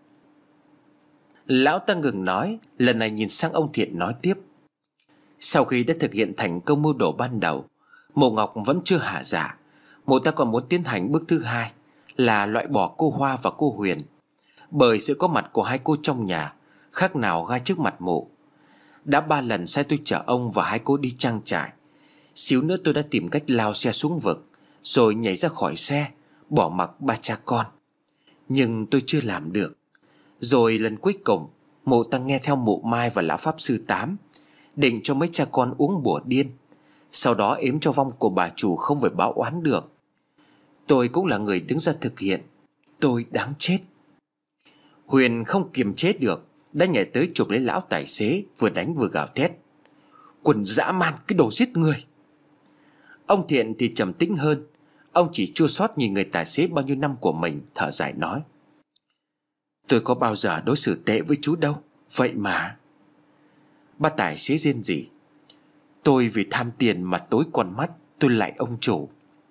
Lão ta ngừng nói, lần này nhìn sang ông Thiện nói tiếp: Sau khi đã thực hiện thành công mưu đồ ban đầu, Mộ Ngọc vẫn chưa hạ dạ. Mụ ta còn muốn tiến hành bước thứ hai, là loại bỏ cô Hoa và cô Huyền. Bởi sự có mặt của hai cô trong nhà khác nào gai trước mặt mụ. Đã 3 lần sai tôi chở ông và hai cô đi trang trại. Xíu nữa tôi đã tìm cách lao xe xuống vực, rồi nhảy ra khỏi xe, bỏ mặc ba cha con. Nhưng tôi chưa làm được. Rồi lần cuối cùng, mụ ta nghe theo Mụ Mai và lão pháp sư Tám, định cho mấy cha con uống bùa điên, sau đó ếm cho vong của bà chủ không phải báo oán được. Tôi cũng là người đứng ra thực hiện. Tôi đáng chết. Huyền không kiềm chế được, đã nhảy tới chụp lấy lão tài xế, vừa đánh vừa gào thét: Quần dã man, cái đồ giết người! Ông Thiện thì trầm tĩnh hơn. Ông chỉ chua xót nhìn người tài xế bao nhiêu năm của mình, thở dài nói: Tôi có bao giờ đối xử tệ với chú đâu, vậy mà. Ba tài xế rên rỉ: Tôi vì tham tiền mà tối con mắt, tôi lạy ông chủ.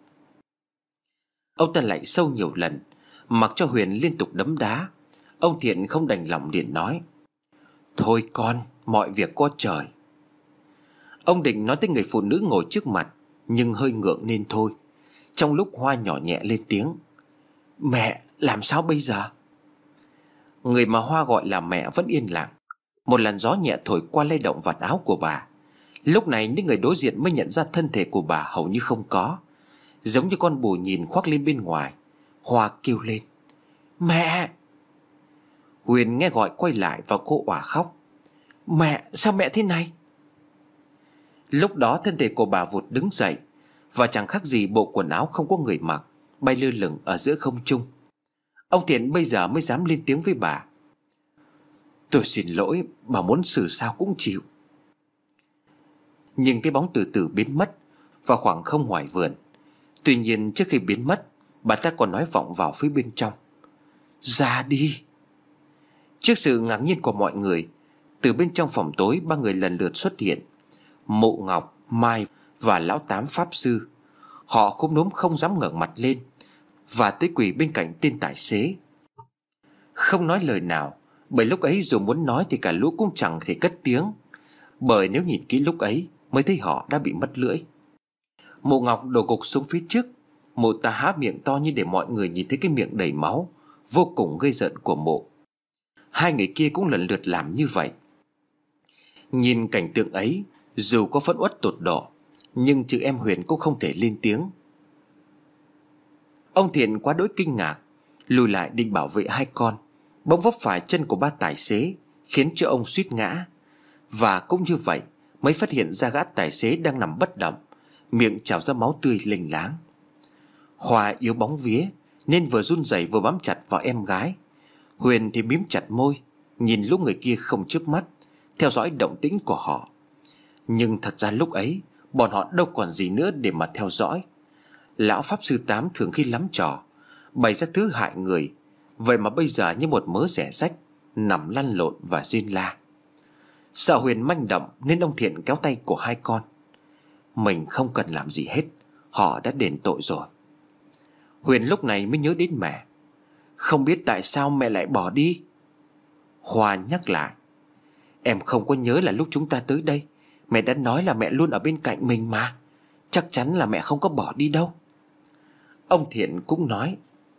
Ông ta lạy sâu nhiều lần, mặc cho Huyền liên tục đấm đá. Ông Thiện không đành lòng liền nói: Thôi con, mọi việc có trời. Ông định nói tới người phụ nữ ngồi trước mặt, nhưng hơi ngượng nên thôi. Trong lúc Hoa nhỏ nhẹ lên tiếng: Mẹ, làm sao bây giờ? Người mà Hoa gọi là mẹ vẫn yên lặng. Một làn gió nhẹ thổi qua lay động vạt áo của bà. Lúc này những người đối diện mới nhận ra thân thể của bà hầu như không có, giống như con bù nhìn khoác lên bên ngoài. Hoa kêu lên: Mẹ! Huyền nghe gọi quay lại và cô òa khóc: Mẹ, sao mẹ thế này? Lúc đó thân thể của bà vụt đứng dậy, và chẳng khác gì bộ quần áo không có người mặc, bay lơ lửng ở giữa không trung. Ông Thiện bây giờ mới dám lên tiếng với bà: Tôi xin lỗi, bà muốn xử sao cũng chịu. Nhưng cái bóng từ từ biến mất vào khoảng không ngoài vườn. Tuy nhiên trước khi biến mất, bà ta còn nói vọng vào phía bên trong: Ra đi. Trước sự ngạc nhiên của mọi người, từ bên trong phòng tối ba người lần lượt xuất hiện: Mụ Ngọc, Mai và lão Tám pháp sư. Họ khúm núm không dám ngẩng mặt lên, và tới quỳ bên cạnh tên tài xế. Không nói lời nào, bởi lúc ấy dù muốn nói thì cả lũ cũng chẳng thể cất tiếng, bởi nếu nhìn kỹ lúc ấy mới thấy họ đã bị mất lưỡi. Mụ Ngọc đổ gục xuống phía trước. Mụ ta há miệng to như để mọi người nhìn thấy cái miệng đầy máu, vô cùng gây giận của mụ. Hai người kia cũng lần lượt làm như vậy. Nhìn cảnh tượng ấy, dù có phẫn uất tột độ, nhưng chị em Huyền cũng không thể lên tiếng. Ông Thiện quá đỗi kinh ngạc, lùi lại định bảo vệ hai con, bỗng vấp phải chân của ba tài xế, khiến cho ông suýt ngã. Và cũng như vậy mới phát hiện ra gã tài xế đang nằm bất động, miệng trào ra máu tươi lênh láng. Hoa yếu bóng vía nên vừa run rẩy vừa bám chặt vào em gái. Huyền thì mím chặt môi, nhìn lũ người kia không chớp mắt, theo dõi động tĩnh của họ. Nhưng thật ra lúc ấy bọn họ đâu còn gì nữa để mà theo dõi. Lão pháp sư Tám thường khi lắm trò, bày ra thứ hại người, vậy mà bây giờ như một mớ rẻ rách, nằm lăn lộn và rên la. Sợ Huyền manh động nên ông Thiện kéo tay của hai con: Mình không cần làm gì hết, họ đã đền tội rồi. Huyền lúc này mới nhớ đến mẹ. Không biết tại sao mẹ lại bỏ đi. Hoa nhắc lại: Em không có nhớ là lúc chúng ta tới đây mẹ đã nói là mẹ luôn ở bên cạnh mình mà. Chắc chắn là mẹ không có bỏ đi đâu. Ông Thiện cũng nói: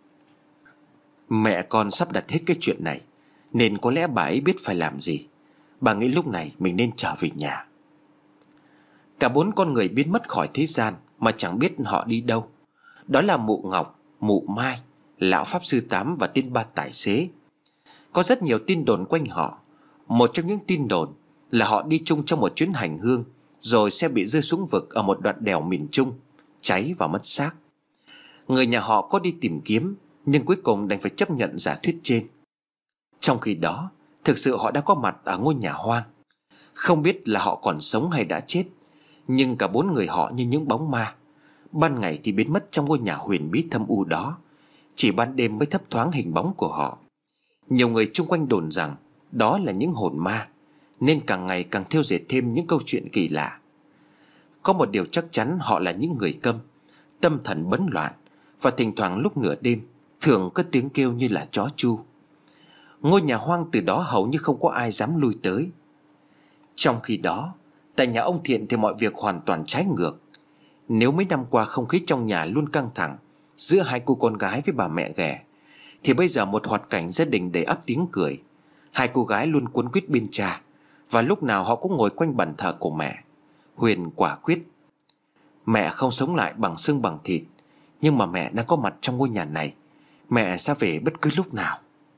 Mẹ con sắp đặt hết cái chuyện này, nên có lẽ bà ấy biết phải làm gì. Bà nghĩ lúc này mình nên trở về nhà. Cả bốn con người biến mất khỏi thế gian mà chẳng biết họ đi đâu. Đó là mụ Ngọc, mụ Mai, lão pháp sư Tám và tên ba tài xế. Có rất nhiều tin đồn quanh họ. Một trong những tin đồn là họ đi chung trong một chuyến hành hương, rồi xe bị rơi xuống vực ở một đoạn đèo miền Trung, cháy và mất xác. Người nhà họ có đi tìm kiếm, nhưng cuối cùng đành phải chấp nhận giả thuyết trên. Trong khi đó, thực sự họ đã có mặt ở ngôi nhà hoang. Không biết là họ còn sống hay đã chết, nhưng cả bốn người họ như những bóng ma. Ban ngày thì biến mất trong ngôi nhà huyền bí thâm u đó, chỉ ban đêm mới thấp thoáng hình bóng của họ. Nhiều người chung quanh đồn rằng đó là những hồn ma, nên càng ngày càng thêu dệt thêm những câu chuyện kỳ lạ. Có một điều chắc chắn, họ là những người câm, tâm thần bấn loạn, và thỉnh thoảng lúc nửa đêm thường có tiếng kêu như là chó chu. Ngôi nhà hoang từ đó hầu như không có ai dám lui tới. Trong khi đó, tại nhà ông Thiện thì mọi việc hoàn toàn trái ngược. Nếu mấy năm qua không khí trong nhà luôn căng thẳng giữa hai cô con gái với bà mẹ ghẻ, thì bây giờ một hoạt cảnh gia đình đầy ắp tiếng cười. Hai cô gái luôn quấn quýt bên cha, và lúc nào họ cũng ngồi quanh bàn thờ của mẹ. Huyền quả quyết: Mẹ không sống lại bằng xương bằng thịt, nhưng mà mẹ đang có mặt trong ngôi nhà này. Mẹ sẽ về bất cứ lúc nào.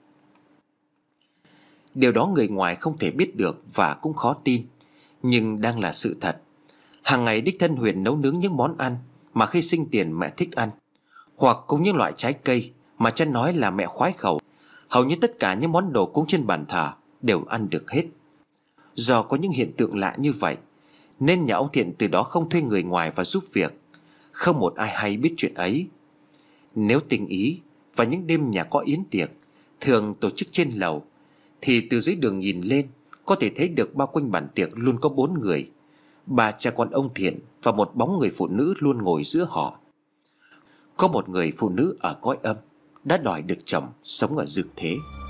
Điều đó người ngoài không thể biết được và cũng khó tin, nhưng đang là sự thật. Hàng ngày đích thân Huyền nấu nướng những món ăn mà khi sinh tiền mẹ thích ăn, hoặc cũng những loại trái cây mà cha nói là mẹ khoái khẩu. Hầu như tất cả những món đồ cúng trên bàn thờ đều ăn được hết. Do có những hiện tượng lạ như vậy, nên nhà ông Thiện từ đó không thuê người ngoài và giúp việc. Không một ai hay biết chuyện ấy. Nếu tình ý và những đêm nhà có yến tiệc thường tổ chức trên lầu, thì từ dưới đường nhìn lên có thể thấy được bao quanh bàn tiệc luôn có 4 người. ba cha con ông Thiện và một bóng người phụ nữ luôn ngồi giữa họ. Có một người phụ nữ ở cõi âm đã đòi được chồng sống ở dương thế.